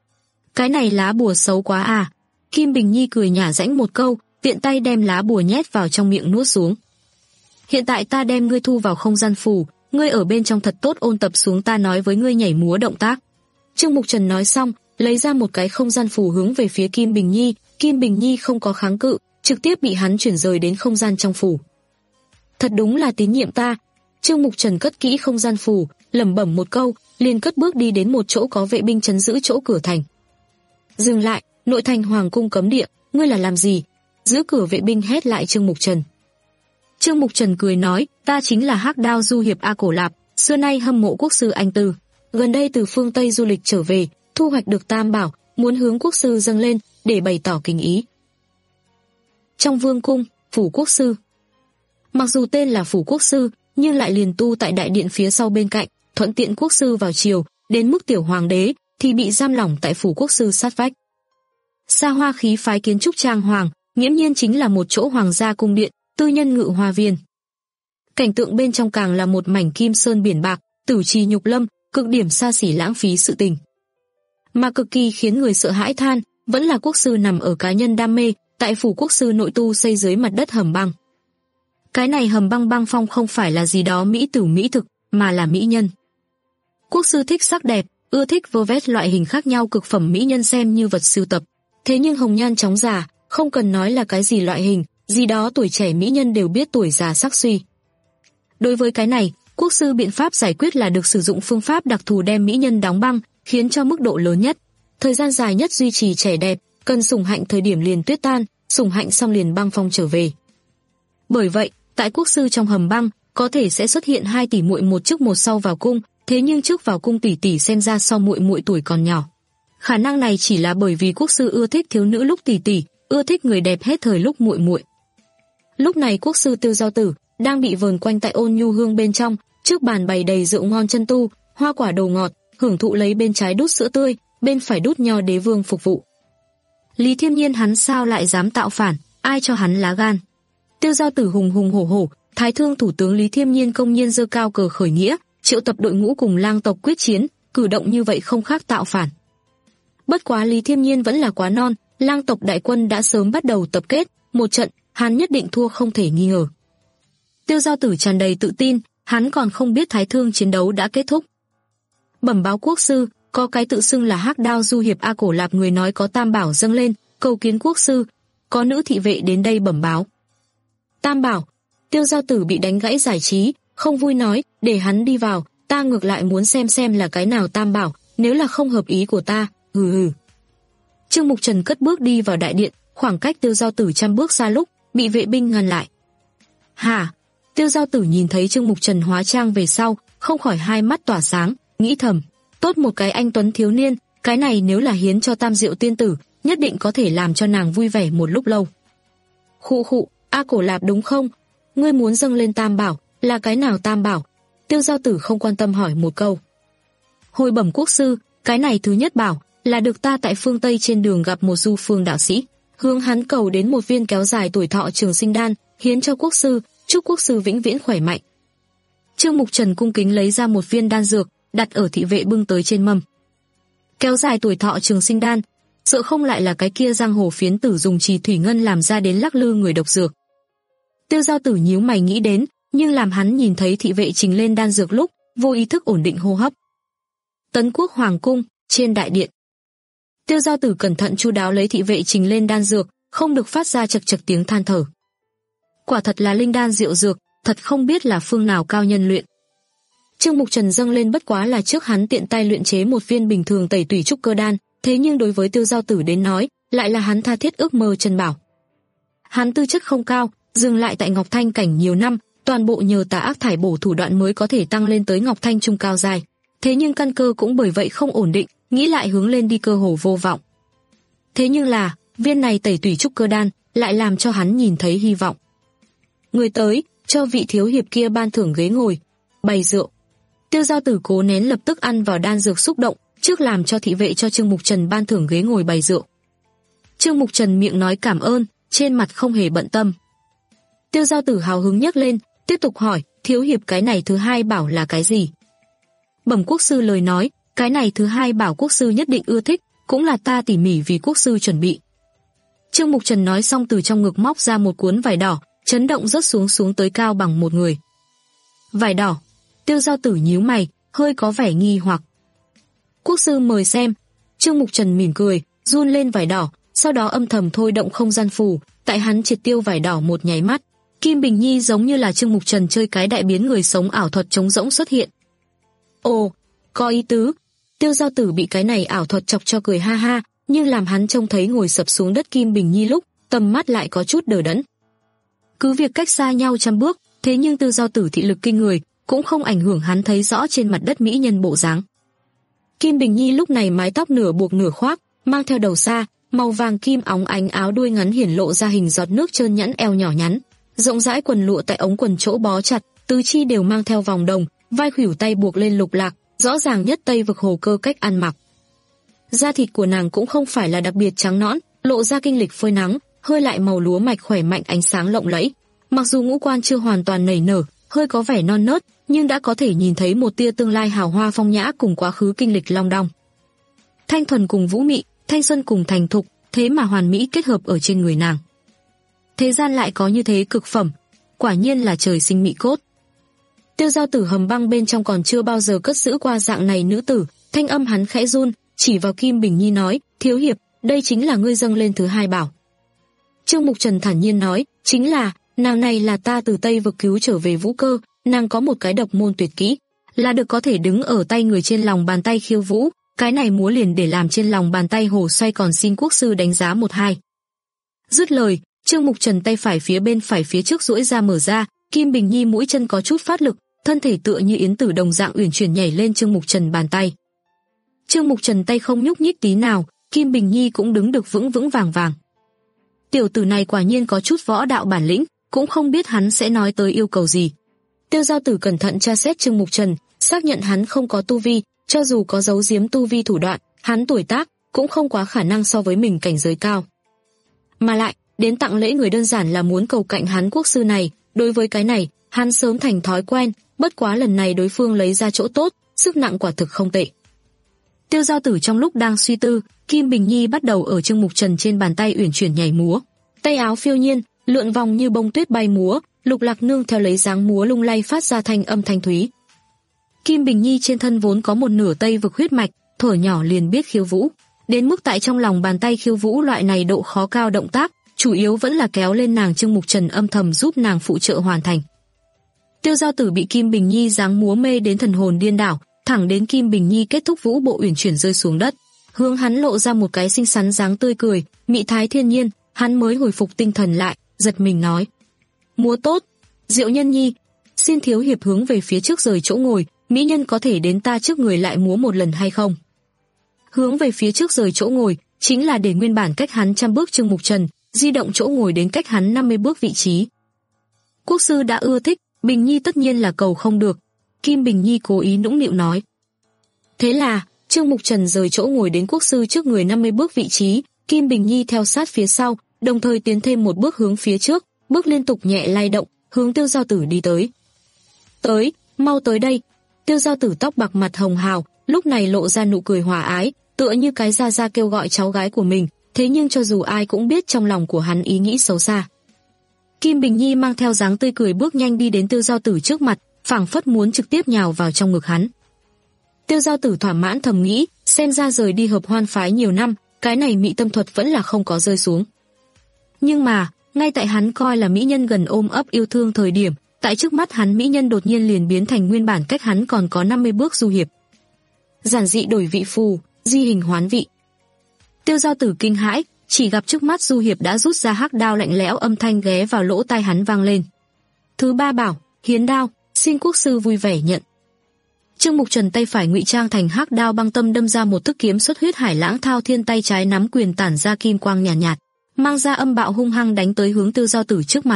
Cái này lá bùa xấu quá à? Kim Bình Nhi cười nhả rãnh một câu, tiện tay đem lá bùa nhét vào trong miệng nuốt xuống. Hiện tại ta đem ngươi thu vào không gian phù, ngươi ở bên trong thật tốt ôn tập xuống ta nói với ngươi nhảy múa động tác. Trương Mục Trần nói xong, lấy ra một cái không gian phù hướng về phía Kim Bình Nhi, Kim Bình Nhi không có kháng cự, trực tiếp bị hắn chuyển rời đến không gian trong phù. Thật đúng là tín nhiệm ta. Trương Mục Trần cất kỹ không gian phù, lẩm bẩm một câu, liền cất bước đi đến một chỗ có vệ binh trấn giữ chỗ cửa thành. Dừng lại, nội thành hoàng cung cấm địa, ngươi là làm gì? giữ cửa vệ binh hét lại Trương Mục Trần. Trương Mục Trần cười nói, ta chính là Hắc Đao du hiệp A Cổ Lạp, xưa nay hâm mộ quốc sư anh tư. Gần đây từ phương Tây du lịch trở về, thu hoạch được tam bảo, muốn hướng quốc sư dâng lên để bày tỏ kính ý. Trong vương cung, phủ quốc sư. Mặc dù tên là phủ quốc sư, nhưng lại liền tu tại đại điện phía sau bên cạnh, thuận tiện quốc sư vào triều, đến mức tiểu hoàng đế thì bị giam lỏng tại phủ quốc sư sát vách. Xa hoa khí phái kiến trúc trang hoàng, nghiễm nhiên chính là một chỗ hoàng gia cung điện, tư nhân ngự hoa viên. Cảnh tượng bên trong càng là một mảnh kim sơn biển bạc, tử trì nhục lâm, cực điểm xa xỉ lãng phí sự tình. Mà cực kỳ khiến người sợ hãi than, vẫn là quốc sư nằm ở cá nhân đam mê, tại phủ quốc sư nội tu xây dưới mặt đất hầm băng. Cái này hầm băng băng phong không phải là gì đó mỹ tử mỹ thực, mà là mỹ nhân. Quốc sư thích sắc đẹp, ưa thích vơ vét loại hình khác nhau cực phẩm mỹ nhân xem như vật sưu tập. Thế nhưng hồng nhan chóng già, không cần nói là cái gì loại hình, gì đó tuổi trẻ mỹ nhân đều biết tuổi già sắc suy. Đối với cái này, quốc sư biện pháp giải quyết là được sử dụng phương pháp đặc thù đem mỹ nhân đóng băng, khiến cho mức độ lớn nhất, thời gian dài nhất duy trì trẻ đẹp, cần sủng hạnh thời điểm liền tuyết tan, sủng hạnh xong liền băng phong trở về. Bởi vậy, tại quốc sư trong hầm băng, có thể sẽ xuất hiện hai tỷ muội một trước một sau vào cung, thế nhưng trước vào cung tỷ tỷ xem ra so muội muội tuổi còn nhỏ. Khả năng này chỉ là bởi vì quốc sư ưa thích thiếu nữ lúc tỷ tỷ, ưa thích người đẹp hết thời lúc muội muội. Lúc này quốc sư Tiêu Giao Tử đang bị vờn quanh tại ôn nhu hương bên trong, trước bàn bày đầy rượu ngon chân tu, hoa quả đồ ngọt, hưởng thụ lấy bên trái đút sữa tươi, bên phải đút nho đế vương phục vụ. Lý Thiêm Nhiên hắn sao lại dám tạo phản, ai cho hắn lá gan? Tiêu Giao Tử hùng hùng hổ hổ, Thái Thương thủ tướng Lý Thiêm Nhiên công nhiên giơ cao cờ khởi nghĩa, triệu tập đội ngũ cùng lang tộc quyết chiến, cử động như vậy không khác tạo phản. Bất quá Lý Thiêm Nhiên vẫn là quá non, lang tộc đại quân đã sớm bắt đầu tập kết, một trận, hắn nhất định thua không thể nghi ngờ. Tiêu Giao Tử tràn đầy tự tin, hắn còn không biết Thái Thương chiến đấu đã kết thúc. Bẩm báo quốc sư, có cái tự xưng là Hắc Đao du hiệp A Cổ Lạp người nói có tam bảo dâng lên, cầu kiến quốc sư, có nữ thị vệ đến đây bẩm báo. Tam bảo, Tiêu Giao Tử bị đánh gãy giải trí, không vui nói, để hắn đi vào, ta ngược lại muốn xem xem là cái nào tam bảo, nếu là không hợp ý của ta, hừ hừ. Trương Mục Trần cất bước đi vào đại điện, khoảng cách Tiêu Giao Tử trăm bước xa lúc, bị vệ binh ngăn lại. Hả? Tiêu Giao Tử nhìn thấy Trương Mục Trần hóa trang về sau, không khỏi hai mắt tỏa sáng, nghĩ thầm, tốt một cái anh tuấn thiếu niên, cái này nếu là hiến cho Tam Diệu tiên tử, nhất định có thể làm cho nàng vui vẻ một lúc lâu. Khụ khụ, A Cổ Lạp đúng không? Ngươi muốn dâng lên tam bảo, là cái nào tam bảo? Tiêu Giao Tử không quan tâm hỏi một câu. Hồi bẩm quốc sư, cái này thứ nhất bảo, là được ta tại phương Tây trên đường gặp một du phương đạo sĩ, hướng hắn cầu đến một viên kéo dài tuổi thọ trường sinh đan, hiến cho quốc sư, chúc quốc sư vĩnh viễn khỏe mạnh. Trương Mục Trần cung kính lấy ra một viên đan dược, đặt ở thị vệ bưng tới trên mâm. Kéo dài tuổi thọ trường sinh đan, sợ không lại là cái kia giang hồ phiến tử dùng trì thủy ngân làm ra đến lắc lư người độc dược. Tiêu Giao Tử nhíu mày nghĩ đến, nhưng làm hắn nhìn thấy thị vệ trình lên đan dược lúc, vô ý thức ổn định hô hấp. Tấn Quốc Hoàng cung, trên đại điện. Tiêu Giao Tử cẩn thận chu đáo lấy thị vệ trình lên đan dược, không được phát ra chật chật tiếng than thở. Quả thật là linh đan diệu dược, thật không biết là phương nào cao nhân luyện. Trương Mục Trần dâng lên bất quá là trước hắn tiện tay luyện chế một viên bình thường tẩy tủy trúc cơ đan, thế nhưng đối với Tiêu Giao Tử đến nói, lại là hắn tha thiết ước mơ chân bảo. Hắn tư chất không cao, dừng lại tại Ngọc Thanh cảnh nhiều năm, toàn bộ nhờ tà ác thải bổ thủ đoạn mới có thể tăng lên tới Ngọc Thanh trung cao dài. Thế nhưng căn cơ cũng bởi vậy không ổn định, nghĩ lại hướng lên đi cơ hồ vô vọng. Thế nhưng là, viên này tẩy tủy trúc cơ đan lại làm cho hắn nhìn thấy hy vọng. Người tới, cho vị thiếu hiệp kia ban thưởng ghế ngồi, bày rượu. Tiêu Giao Tử cố nén lập tức ăn vào đan dược xúc động, trước làm cho thị vệ cho Trương Mục Trần ban thưởng ghế ngồi bày rượu. Trương Mục Trần miệng nói cảm ơn, trên mặt không hề bận tâm. Tiêu Giao Tử hào hứng nhấc lên, tiếp tục hỏi, thiếu hiệp cái này thứ hai bảo là cái gì? Bẩm quốc sư lời nói, cái này thứ hai bảo quốc sư nhất định ưa thích, cũng là ta tỉ mỉ vì quốc sư chuẩn bị. Trương Mục Trần nói xong từ trong ngực móc ra một cuốn vải đỏ, chấn động rớt xuống xuống tới cao bằng một người. Vải đỏ. Tiêu Giao Tử nhíu mày, hơi có vẻ nghi hoặc. Quốc sư mời xem. Trương Mục Trần mỉm cười, run lên vải đỏ, sau đó âm thầm thôi động không gian phù, tại hắn triệt tiêu vải đỏ một nháy mắt, Kim Bình Nhi giống như là Trương Mục Trần chơi cái đại biến người sống ảo thuật trống rỗng xuất hiện. Ồ, có ý tứ. Tiêu Giao Tử bị cái này ảo thuật chọc cho cười ha ha, nhưng làm hắn trông thấy ngồi sập xuống đất Kim Bình Nhi lúc, tầm mắt lại có chút đờ đẫn. Cứ việc cách xa nhau trăm bước, thế nhưng Tiêu Giao Tử thị lực kinh người, cũng không ảnh hưởng hắn thấy rõ trên mặt đất mỹ nhân bộ dáng. Kim Bình Nhi lúc này mái tóc nửa buộc nửa khoác, mang theo đầu xa, màu vàng kim óng ánh, áo đuôi ngắn hiển lộ ra hình giọt nước trơn nhẵn eo nhỏ nhắn, rộng rãi quần lụa tại ống quần chỗ bó chặt, tứ chi đều mang theo vòng đồng, vai khuỷu tay buộc lên lục lạc, rõ ràng nhất Tây vực hồ cơ cách ăn mặc. Da thịt của nàng cũng không phải là đặc biệt trắng nõn, lộ ra kinh lịch phơi nắng, hơi lại màu lúa mạch khỏe mạnh, ánh sáng lộng lẫy. Mặc dù ngũ quan chưa hoàn toàn nảy nở, hơi có vẻ non nớt, nhưng đã có thể nhìn thấy một tia tương lai hào hoa phong nhã cùng quá khứ kinh lịch long đong. Thanh thuần cùng vũ mị, thanh xuân cùng thành thục, thế mà hoàn mỹ kết hợp ở trên người nàng. Thế gian lại có như thế cực phẩm, quả nhiên là trời sinh mỹ cốt. Tiêu Giao Tử hầm băng bên trong còn chưa bao giờ cất giữ qua dạng này nữ tử, thanh âm hắn khẽ run, chỉ vào Kim Bình Nhi nói, thiếu hiệp, đây chính là ngươi dâng lên thứ hai bảo. Trương Mục Trần thản nhiên nói, chính là, nàng này là ta từ Tây vực cứu trở về Vũ Cơ, nàng có một cái độc môn tuyệt kỹ, là được có thể đứng ở tay người trên lòng bàn tay khiêu vũ, cái này múa liền để làm trên lòng bàn tay hồ xoay, còn xin quốc sư đánh giá một hai. Dứt lời, Trương Mục Trần tay phải phía bên phải phía trước duỗi ra mở ra, Kim Bình Nhi mũi chân có chút phát lực, thân thể tựa như yến tử đồng dạng uyển chuyển nhảy lên Trương Mục Trần bàn tay. Trương Mục Trần tay không nhúc nhích tí nào, Kim Bình Nhi cũng đứng được vững vững vàng vàng. Tiểu tử này quả nhiên có chút võ đạo bản lĩnh, cũng không biết hắn sẽ nói tới yêu cầu gì. Tiêu Giao Tử cẩn thận tra xét Trương Mục Trần, xác nhận hắn không có tu vi, cho dù có giấu giếm tu vi thủ đoạn, hắn tuổi tác cũng không quá khả năng so với mình cảnh giới cao. Mà lại, đến tặng lễ người đơn giản là muốn cầu cạnh hắn quốc sư này, đối với cái này, hắn sớm thành thói quen, bất quá lần này đối phương lấy ra chỗ tốt, sức nặng quả thực không tệ. Tiêu Giao Tử trong lúc đang suy tư, Kim Bình Nhi bắt đầu ở Trương Mục Trần trên bàn tay uyển chuyển nhảy múa, tay áo phiêu nhiên, lượn vòng như bông tuyết bay múa, lục lạc nương theo lấy dáng múa lung lay phát ra thanh âm thanh thúy. Kim Bình Nhi trên thân vốn có một nửa Tây vực huyết mạch, thuở nhỏ liền biết khiêu vũ, đến mức tại trong lòng bàn tay khiêu vũ loại này độ khó cao động tác, chủ yếu vẫn là kéo lên nàng Trương Mục Trần âm thầm giúp nàng phụ trợ hoàn thành. Tiêu Giao Tử bị Kim Bình Nhi dáng múa mê đến thần hồn điên đảo, thẳng đến Kim Bình Nhi kết thúc vũ bộ uyển chuyển rơi xuống đất, hướng hắn lộ ra một cái xinh xắn dáng tươi cười, mị thái thiên nhiên, hắn mới hồi phục tinh thần lại, giật mình nói: "Múa tốt, Diệu Nhân Nhi, xin thiếu hiệp hướng về phía trước rời chỗ ngồi, mỹ nhân có thể đến ta trước người lại múa một lần hay không?" Hướng về phía trước rời chỗ ngồi, chính là để nguyên bản cách hắn trăm bước Trương Mục Trần, di động chỗ ngồi đến cách hắn năm mươi bước vị trí. Quốc sư đã ưa thích, Bình Nhi tất nhiên là cầu không được, Kim Bình Nhi cố ý nũng nịu nói. Thế là, Trương Mục Trần rời chỗ ngồi đến quốc sư trước người năm mươi bước vị trí, Kim Bình Nhi theo sát phía sau, đồng thời tiến thêm một bước hướng phía trước, bước liên tục nhẹ lay động, hướng Tiêu Giao Tử đi tới. Tới, mau tới đây. Tiêu Giao Tử tóc bạc mặt hồng hào, lúc này lộ ra nụ cười hòa ái, tựa như cái gia gia kêu gọi cháu gái của mình, thế nhưng cho dù ai cũng biết trong lòng của hắn ý nghĩ xấu xa. Kim Bình Nhi mang theo dáng tươi cười bước nhanh đi đến Tiêu Giao Tử trước mặt, phảng phất muốn trực tiếp nhào vào trong ngực hắn. Tiêu Giao Tử thỏa mãn thầm nghĩ, xem ra rời đi hợp hoan phái nhiều năm, cái này mị tâm thuật vẫn là không có rơi xuống. Nhưng mà, ngay tại hắn coi là mỹ nhân gần ôm ấp yêu thương thời điểm, tại trước mắt hắn mỹ nhân đột nhiên liền biến thành nguyên bản cách hắn còn có năm mươi bước du hiệp. Giản dị đổi vị phù, di hình hoán vị. Tiêu Giao Tử kinh hãi, chỉ gặp trước mắt du hiệp đã rút ra hắc đao lạnh lẽo, âm thanh ghé vào lỗ tai hắn vang lên. Thứ ba bảo, hiến đao, xin quốc sư vui vẻ nhận. Trương Mục Trần tay phải ngụy trang thành hắc đao băng tâm đâm ra một thức kiếm xuất huyết hải lãng thao thiên, tay trái nắm quyền tản ra kim quang nhàn nhạt, nhạt, mang ra âm bạo hung hăng đánh tới hướng Tiêu Giao Tử trước mặt.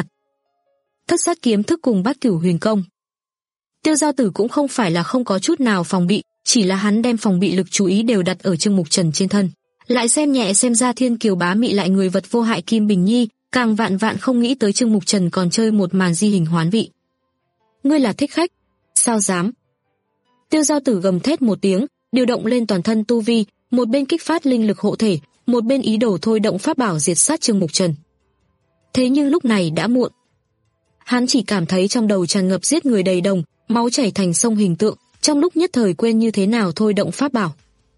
Thất sát kiếm thức cùng bát cửu huyền công. Tiêu Giao Tử cũng không phải là không có chút nào phòng bị, chỉ là hắn đem phòng bị lực chú ý đều đặt ở Trương Mục Trần trên thân, lại xem nhẹ xem ra thiên kiều bá mị lại người vật vô hại Kim Bình Nhi, càng vạn vạn không nghĩ tới Trương Mục Trần còn chơi một màn di hình hoán vị. Ngươi là thích khách, sao dám? Tiêu Giao Tử gầm thét một tiếng, điều động lên toàn thân tu vi, một bên kích phát linh lực hộ thể, một bên ý đồ thôi động pháp bảo diệt sát Trương Mục Trần. Thế nhưng lúc này đã muộn. Hắn chỉ cảm thấy trong đầu tràn ngập giết người đầy đồng, máu chảy thành sông hình tượng, trong lúc nhất thời quên như thế nào thôi động pháp bảo.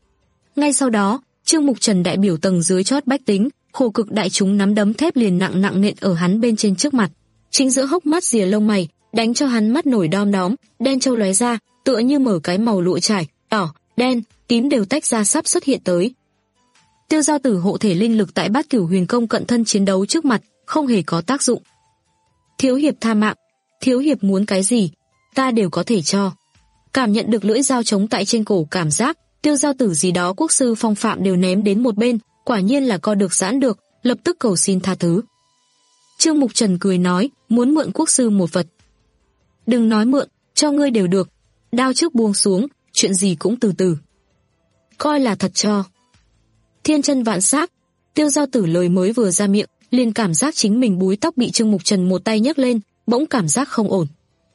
Ngay sau đó, Trương Mục Trần đại biểu tầng dưới chót bách tính, khổ cực đại chúng nắm đấm thép liền nặng nặng nện ở hắn bên trên trước mặt, chính giữa hốc mắt rìa lông mày, đánh cho hắn mắt nổi đom đóm, đen trâu lóe ra, tựa như mở cái màu lụa trải, đỏ, đen, tím đều tách ra sắp xuất hiện tới. Tiêu Giao Tử hộ thể linh lực tại Bát Cửu Huyền Công cận thân chiến đấu trước mặt, không hề có tác dụng. Thiếu hiệp tha mạng, thiếu hiệp muốn cái gì, ta đều có thể cho. Cảm nhận được lưỡi dao chống tại trên cổ, cảm giác Tiêu Giao Tử gì đó quốc sư phong phạm đều ném đến một bên, quả nhiên là co được giãn được, lập tức cầu xin tha thứ. Trương Mục Trần cười nói, muốn mượn quốc sư một vật. Đừng nói mượn, cho ngươi đều được. Đao trước buông xuống, chuyện gì cũng từ từ. Coi là thật cho. Thiên chân vạn sát, Tiêu Giao Tử lời mới vừa ra miệng, liền cảm giác chính mình búi tóc bị Trương Mục Trần một tay nhấc lên, bỗng cảm giác không ổn.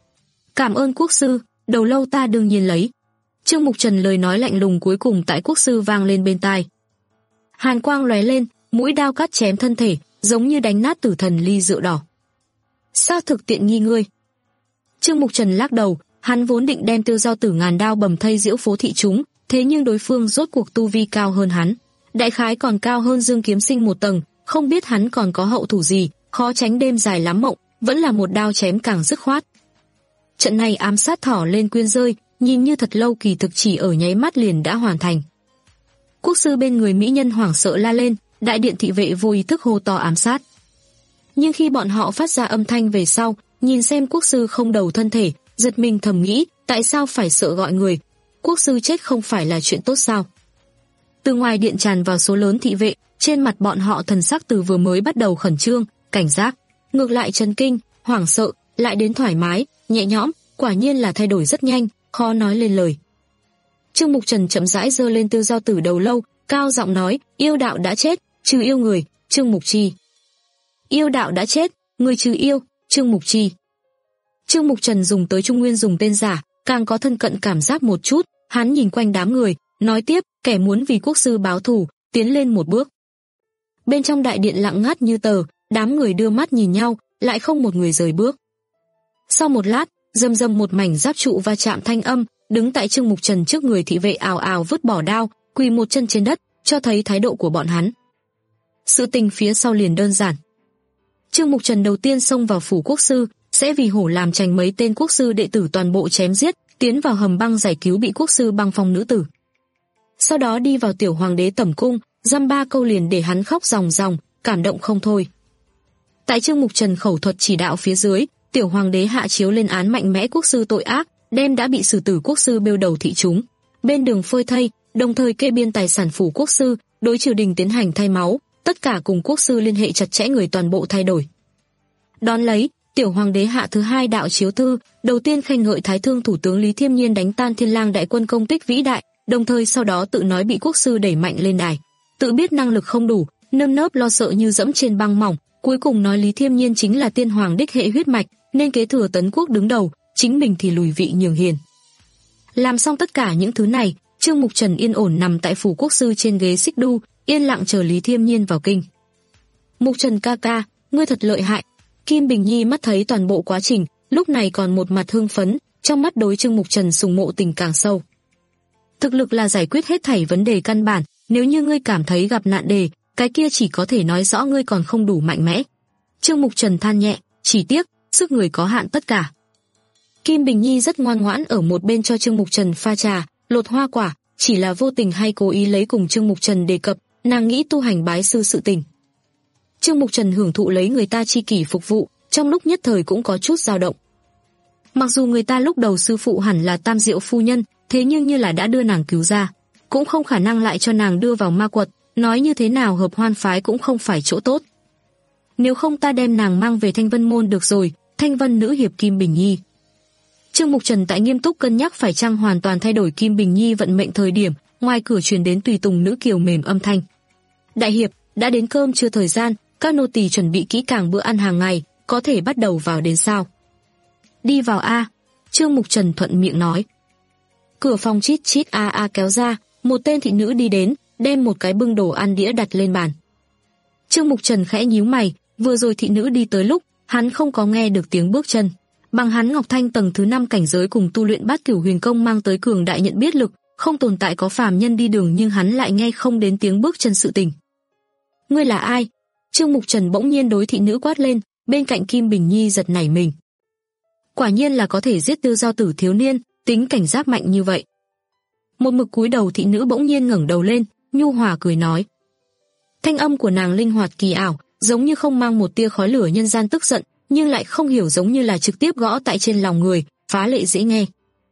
Cảm ơn quốc sư, đầu lâu ta đương nhiên lấy. Trương Mục Trần lời nói lạnh lùng cuối cùng tại quốc sư vang lên bên tai. Hàn quang lóe lên, mũi đao cắt chém thân thể, giống như đánh nát tử thần ly rượu đỏ. Sao thực tiện nghi ngươi? Trương Mục Trần lắc đầu, hắn vốn định đem Tiêu Giao Tử ngàn đao bầm thây Diễu Phố thị chúng, thế nhưng đối phương rốt cuộc tu vi cao hơn hắn, đại khái còn cao hơn Dương Kiếm Sinh một tầng, không biết hắn còn có hậu thủ gì, khó tránh đêm dài lắm mộng, vẫn là một đao chém càng dứt khoát. Trận này ám sát thỏ lên quyên rơi, nhìn như thật lâu kỳ thực chỉ ở nháy mắt liền đã hoàn thành. Quốc sư bên người mỹ nhân hoảng sợ la lên, đại điện thị vệ vô ý thức hô to ám sát. Nhưng khi bọn họ phát ra âm thanh về sau, nhìn xem quốc sư không đầu thân thể, giật mình thầm nghĩ, tại sao phải sợ gọi người? Quốc sư chết không phải là chuyện tốt sao? Từ ngoài điện tràn vào số lớn thị vệ, trên mặt bọn họ thần sắc từ vừa mới bắt đầu khẩn trương, cảnh giác, ngược lại chấn kinh, hoảng sợ, lại đến thoải mái, nhẹ nhõm, quả nhiên là thay đổi rất nhanh, khó nói lên lời. Trương Mục Trần chậm rãi giơ lên Tiêu Giao Tử đầu lâu, cao giọng nói, yêu đạo đã chết, trừ yêu người, Trương Mục Chi. Yêu đạo đã chết, người trừ yêu, Trương Mục Chi. Trương Mục Trần dùng tới Trung Nguyên dùng tên giả, càng có thân cận cảm giác một chút, hắn nhìn quanh đám người, nói tiếp, kẻ muốn vì quốc sư báo thù, tiến lên một bước. Bên trong đại điện lặng ngắt như tờ, đám người đưa mắt nhìn nhau, lại không một người rời bước. Sau một lát, rầm rầm một mảnh giáp trụ va chạm thanh âm, đứng tại Trương Mục Trần trước người thị vệ ào ào vứt bỏ đao, quỳ một chân trên đất, cho thấy thái độ của bọn hắn. Sự tình phía sau liền đơn giản. Trương Mục Trần đầu tiên xông vào phủ quốc sư, sẽ vì hổ làm trành mấy tên quốc sư đệ tử toàn bộ chém giết, tiến vào hầm băng giải cứu bị quốc sư băng phong nữ tử. Sau đó đi vào tiểu hoàng đế tẩm cung, dăm ba câu liền để hắn khóc ròng ròng, cảm động không thôi. Tại Trương Mục Trần khẩu thuật chỉ đạo phía dưới, tiểu hoàng đế hạ chiếu lên án mạnh mẽ quốc sư tội ác, đem đã bị xử tử quốc sư bêu đầu thị chúng, bên đường phơi thây, đồng thời kê biên tài sản phủ quốc sư, đối triều đình tiến hành thay máu, tất cả cùng quốc sư liên hệ chặt chẽ người toàn bộ thay đổi. Đón lấy, tiểu hoàng đế hạ thứ hai đạo chiếu thư, đầu tiên khen ngợi Thái Thương thủ tướng Lý Thiêm Nhiên đánh tan Thiên Lang đại quân công tích vĩ đại, đồng thời sau đó tự nói bị quốc sư đẩy mạnh lên đài, tự biết năng lực không đủ, nơm nớp lo sợ như dẫm trên băng mỏng, cuối cùng nói Lý Thiêm Nhiên chính là tiên hoàng đích hệ huyết mạch, nên kế thừa tấn quốc đứng đầu, chính mình thì lùi vị nhường hiền. Làm xong tất cả những thứ này, Trương Mục Trần yên ổn nằm tại phủ quốc sư trên ghế xích đu, yên lặng chờ Lý Thiêm Nhiên vào kinh. Mục Trần ca ca, ngươi thật lợi hại. Kim Bình Nhi mắt thấy toàn bộ quá trình, lúc này còn một mặt hưng phấn, trong mắt đối Trương Mục Trần sùng mộ tình càng sâu. Thực lực là giải quyết hết thảy vấn đề căn bản, nếu như ngươi cảm thấy gặp nạn đề, cái kia chỉ có thể nói rõ ngươi còn không đủ mạnh mẽ. Trương Mục Trần than nhẹ, chỉ tiếc, sức người có hạn tất cả. Kim Bình Nhi rất ngoan ngoãn ở một bên cho Trương Mục Trần pha trà, lột hoa quả, chỉ là vô tình hay cố ý lấy cùng Trương Mục Trần đề cập, nàng nghĩ tu hành bái sư sự tình. Trương Mục Trần hưởng thụ lấy người ta chi kỷ phục vụ, trong lúc nhất thời cũng có chút dao động. Mặc dù người ta lúc đầu sư phụ hẳn là Tam Diệu phu nhân, thế nhưng như là đã đưa nàng cứu ra, cũng không khả năng lại cho nàng đưa vào ma quật, nói như thế nào hợp hoan phái cũng không phải chỗ tốt. Nếu không ta đem nàng mang về Thanh Vân môn được rồi, Thanh Vân nữ hiệp Kim Bình Nhi. Trương Mục Trần tại nghiêm túc cân nhắc phải chăng hoàn toàn thay đổi Kim Bình Nhi vận mệnh thời điểm, ngoài cửa truyền đến tùy tùng nữ kiều mềm âm thanh. Đại hiệp, đã đến cơm trưa thời gian, các nô tỳ chuẩn bị kỹ càng bữa ăn hàng ngày, có thể bắt đầu vào đến sao? Đi vào a. Trương Mục Trần thuận miệng nói. Cửa phòng chít chít a a kéo ra, một tên thị nữ đi đến, đem một cái bưng đồ ăn đĩa đặt lên bàn. Trương Mục Trần khẽ nhíu mày, vừa rồi thị nữ đi tới lúc, hắn không có nghe được tiếng bước chân. Bằng hắn Ngọc Thanh tầng thứ năm cảnh giới cùng tu luyện Bát Cửu Huyền Công mang tới cường đại nhận biết lực, không tồn tại có phàm nhân đi đường nhưng hắn lại nghe không đến tiếng bước chân sự tình. Ngươi là ai? Trương Mục Trần bỗng nhiên đối thị nữ quát lên, bên cạnh Kim Bình Nhi giật nảy mình. Quả nhiên là có thể giết Tiêu Giao Tử thiếu niên, tính cảnh giác mạnh như vậy. Một mực cúi đầu thị nữ bỗng nhiên ngẩng đầu lên, nhu hòa cười nói. Thanh âm của nàng linh hoạt kỳ ảo, giống như không mang một tia khói lửa nhân gian tức giận, nhưng lại không hiểu giống như là trực tiếp gõ tại trên lòng người, phá lệ dễ nghe.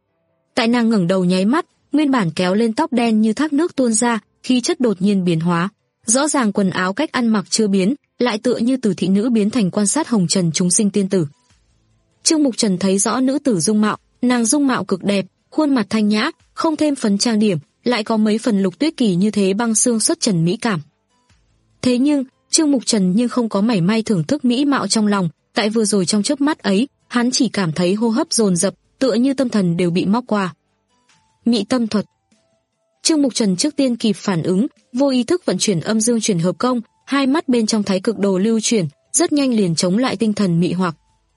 Tại nàng ngẩng đầu nháy mắt, nguyên bản kéo lên tóc đen như thác nước tuôn ra, khí chất đột nhiên biến hóa. Rõ ràng quần áo cách ăn mặc chưa biến, lại tựa như từ thị nữ biến thành quan sát hồng trần chúng sinh tiên tử. Trương Mục Trần thấy rõ nữ tử dung mạo, nàng dung mạo cực đẹp, khuôn mặt thanh nhã, không thêm phấn trang điểm, lại có mấy phần Lục Tuyết Kỳ như thế băng xương xuất trần mỹ cảm. Thế nhưng, Trương Mục Trần nhưng không có mảy may thưởng thức mỹ mạo trong lòng, tại vừa rồi trong chớp mắt ấy, hắn chỉ cảm thấy hô hấp dồn dập, tựa như tâm thần đều bị móc qua. Mị tâm thuật. Trương Mục Trần trước tiên kịp phản ứng, vô ý thức vận chuyển âm dương chuyển hợp công, hai mắt bên trong thái cực đồ lưu chuyển, rất nhanh liền chống lại tinh thần mị hoặc.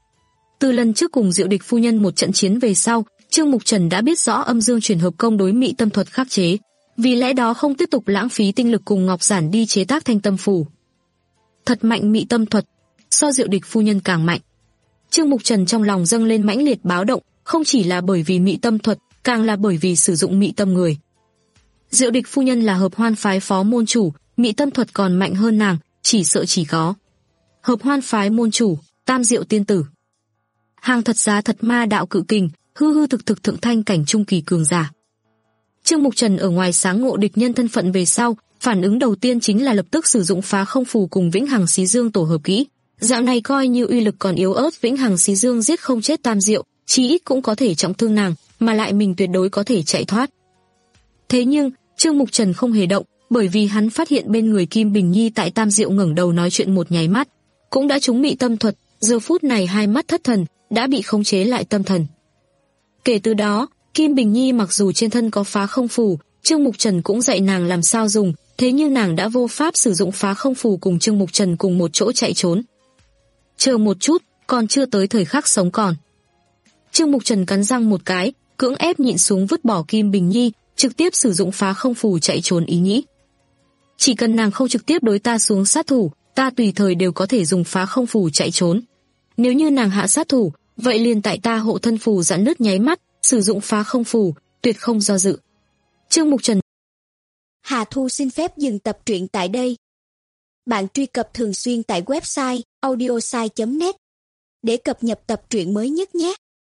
Từ lần trước cùng Diệu Địch phu nhân một trận chiến về sau, Trương Mục Trần đã biết rõ âm dương chuyển hợp công đối mị tâm thuật khắc chế, vì lẽ đó không tiếp tục lãng phí tinh lực cùng Ngọc Giản đi chế tác thanh tâm phù. Thật mạnh mị tâm thuật, so Diệu Địch phu nhân càng mạnh. Trương Mục Trần trong lòng dâng lên mãnh liệt báo động, không chỉ là bởi vì mị tâm thuật, càng là bởi vì sử dụng mị tâm người. Diệu Địch phu nhân là Hợp Hoan phái phó môn chủ, mị tâm thuật còn mạnh hơn nàng, chỉ sợ chỉ có Hợp Hoan phái môn chủ, Tam Diệu tiên tử. Hàng thật giá thật ma đạo cự kình, hư hư thực thực thượng thanh cảnh trung kỳ cường giả. Trương Mục Trần ở ngoài sáng ngộ địch nhân thân phận về sau, phản ứng đầu tiên chính là lập tức sử dụng phá không phù cùng Vĩnh Hằng Xí Dương tổ hợp kỹ. Dạo này coi như uy lực còn yếu ớt, Vĩnh Hằng Xí Dương giết không chết Tam Diệu, chí ít cũng có thể trọng thương nàng, mà lại mình tuyệt đối có thể chạy thoát. Thế nhưng, Trương Mục Trần không hề động, bởi vì hắn phát hiện bên người Kim Bình Nhi tại Tam Diệu ngẩng đầu nói chuyện một nháy mắt, cũng đã trúng mị tâm thuật, giờ phút này hai mắt thất thần, đã bị khống chế lại tâm thần. Kể từ đó, Kim Bình Nhi mặc dù trên thân có phá không phù, Trương Mục Trần cũng dạy nàng làm sao dùng, thế nhưng nàng đã vô pháp sử dụng phá không phù cùng Trương Mục Trần cùng một chỗ chạy trốn. Chờ một chút, còn chưa tới thời khắc sống còn. Trương Mục Trần cắn răng một cái, cưỡng ép nhịn xuống vứt bỏ Kim Bình Nhi, trực tiếp sử dụng phá không phù chạy trốn ý nghĩ. Chỉ cần nàng không trực tiếp đối ta xuống sát thủ, ta tùy thời đều có thể dùng phá không phù chạy trốn. Nếu như nàng hạ sát thủ, vậy liền tại ta hộ thân phù giãn nứt nháy mắt, sử dụng phá không phù, tuyệt không do dự. Trương Mục Trần. Hà Thu xin phép dừng tập truyện tại đây. Bạn truy cập thường xuyên tại website audiosai chấm net để cập nhật tập truyện mới nhất nhé.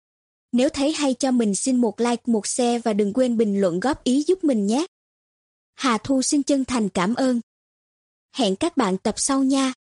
Nếu thấy hay cho mình xin một like, một share và đừng quên bình luận góp ý giúp mình nhé. Hà Thu xin chân thành cảm ơn. Hẹn các bạn tập sau nha.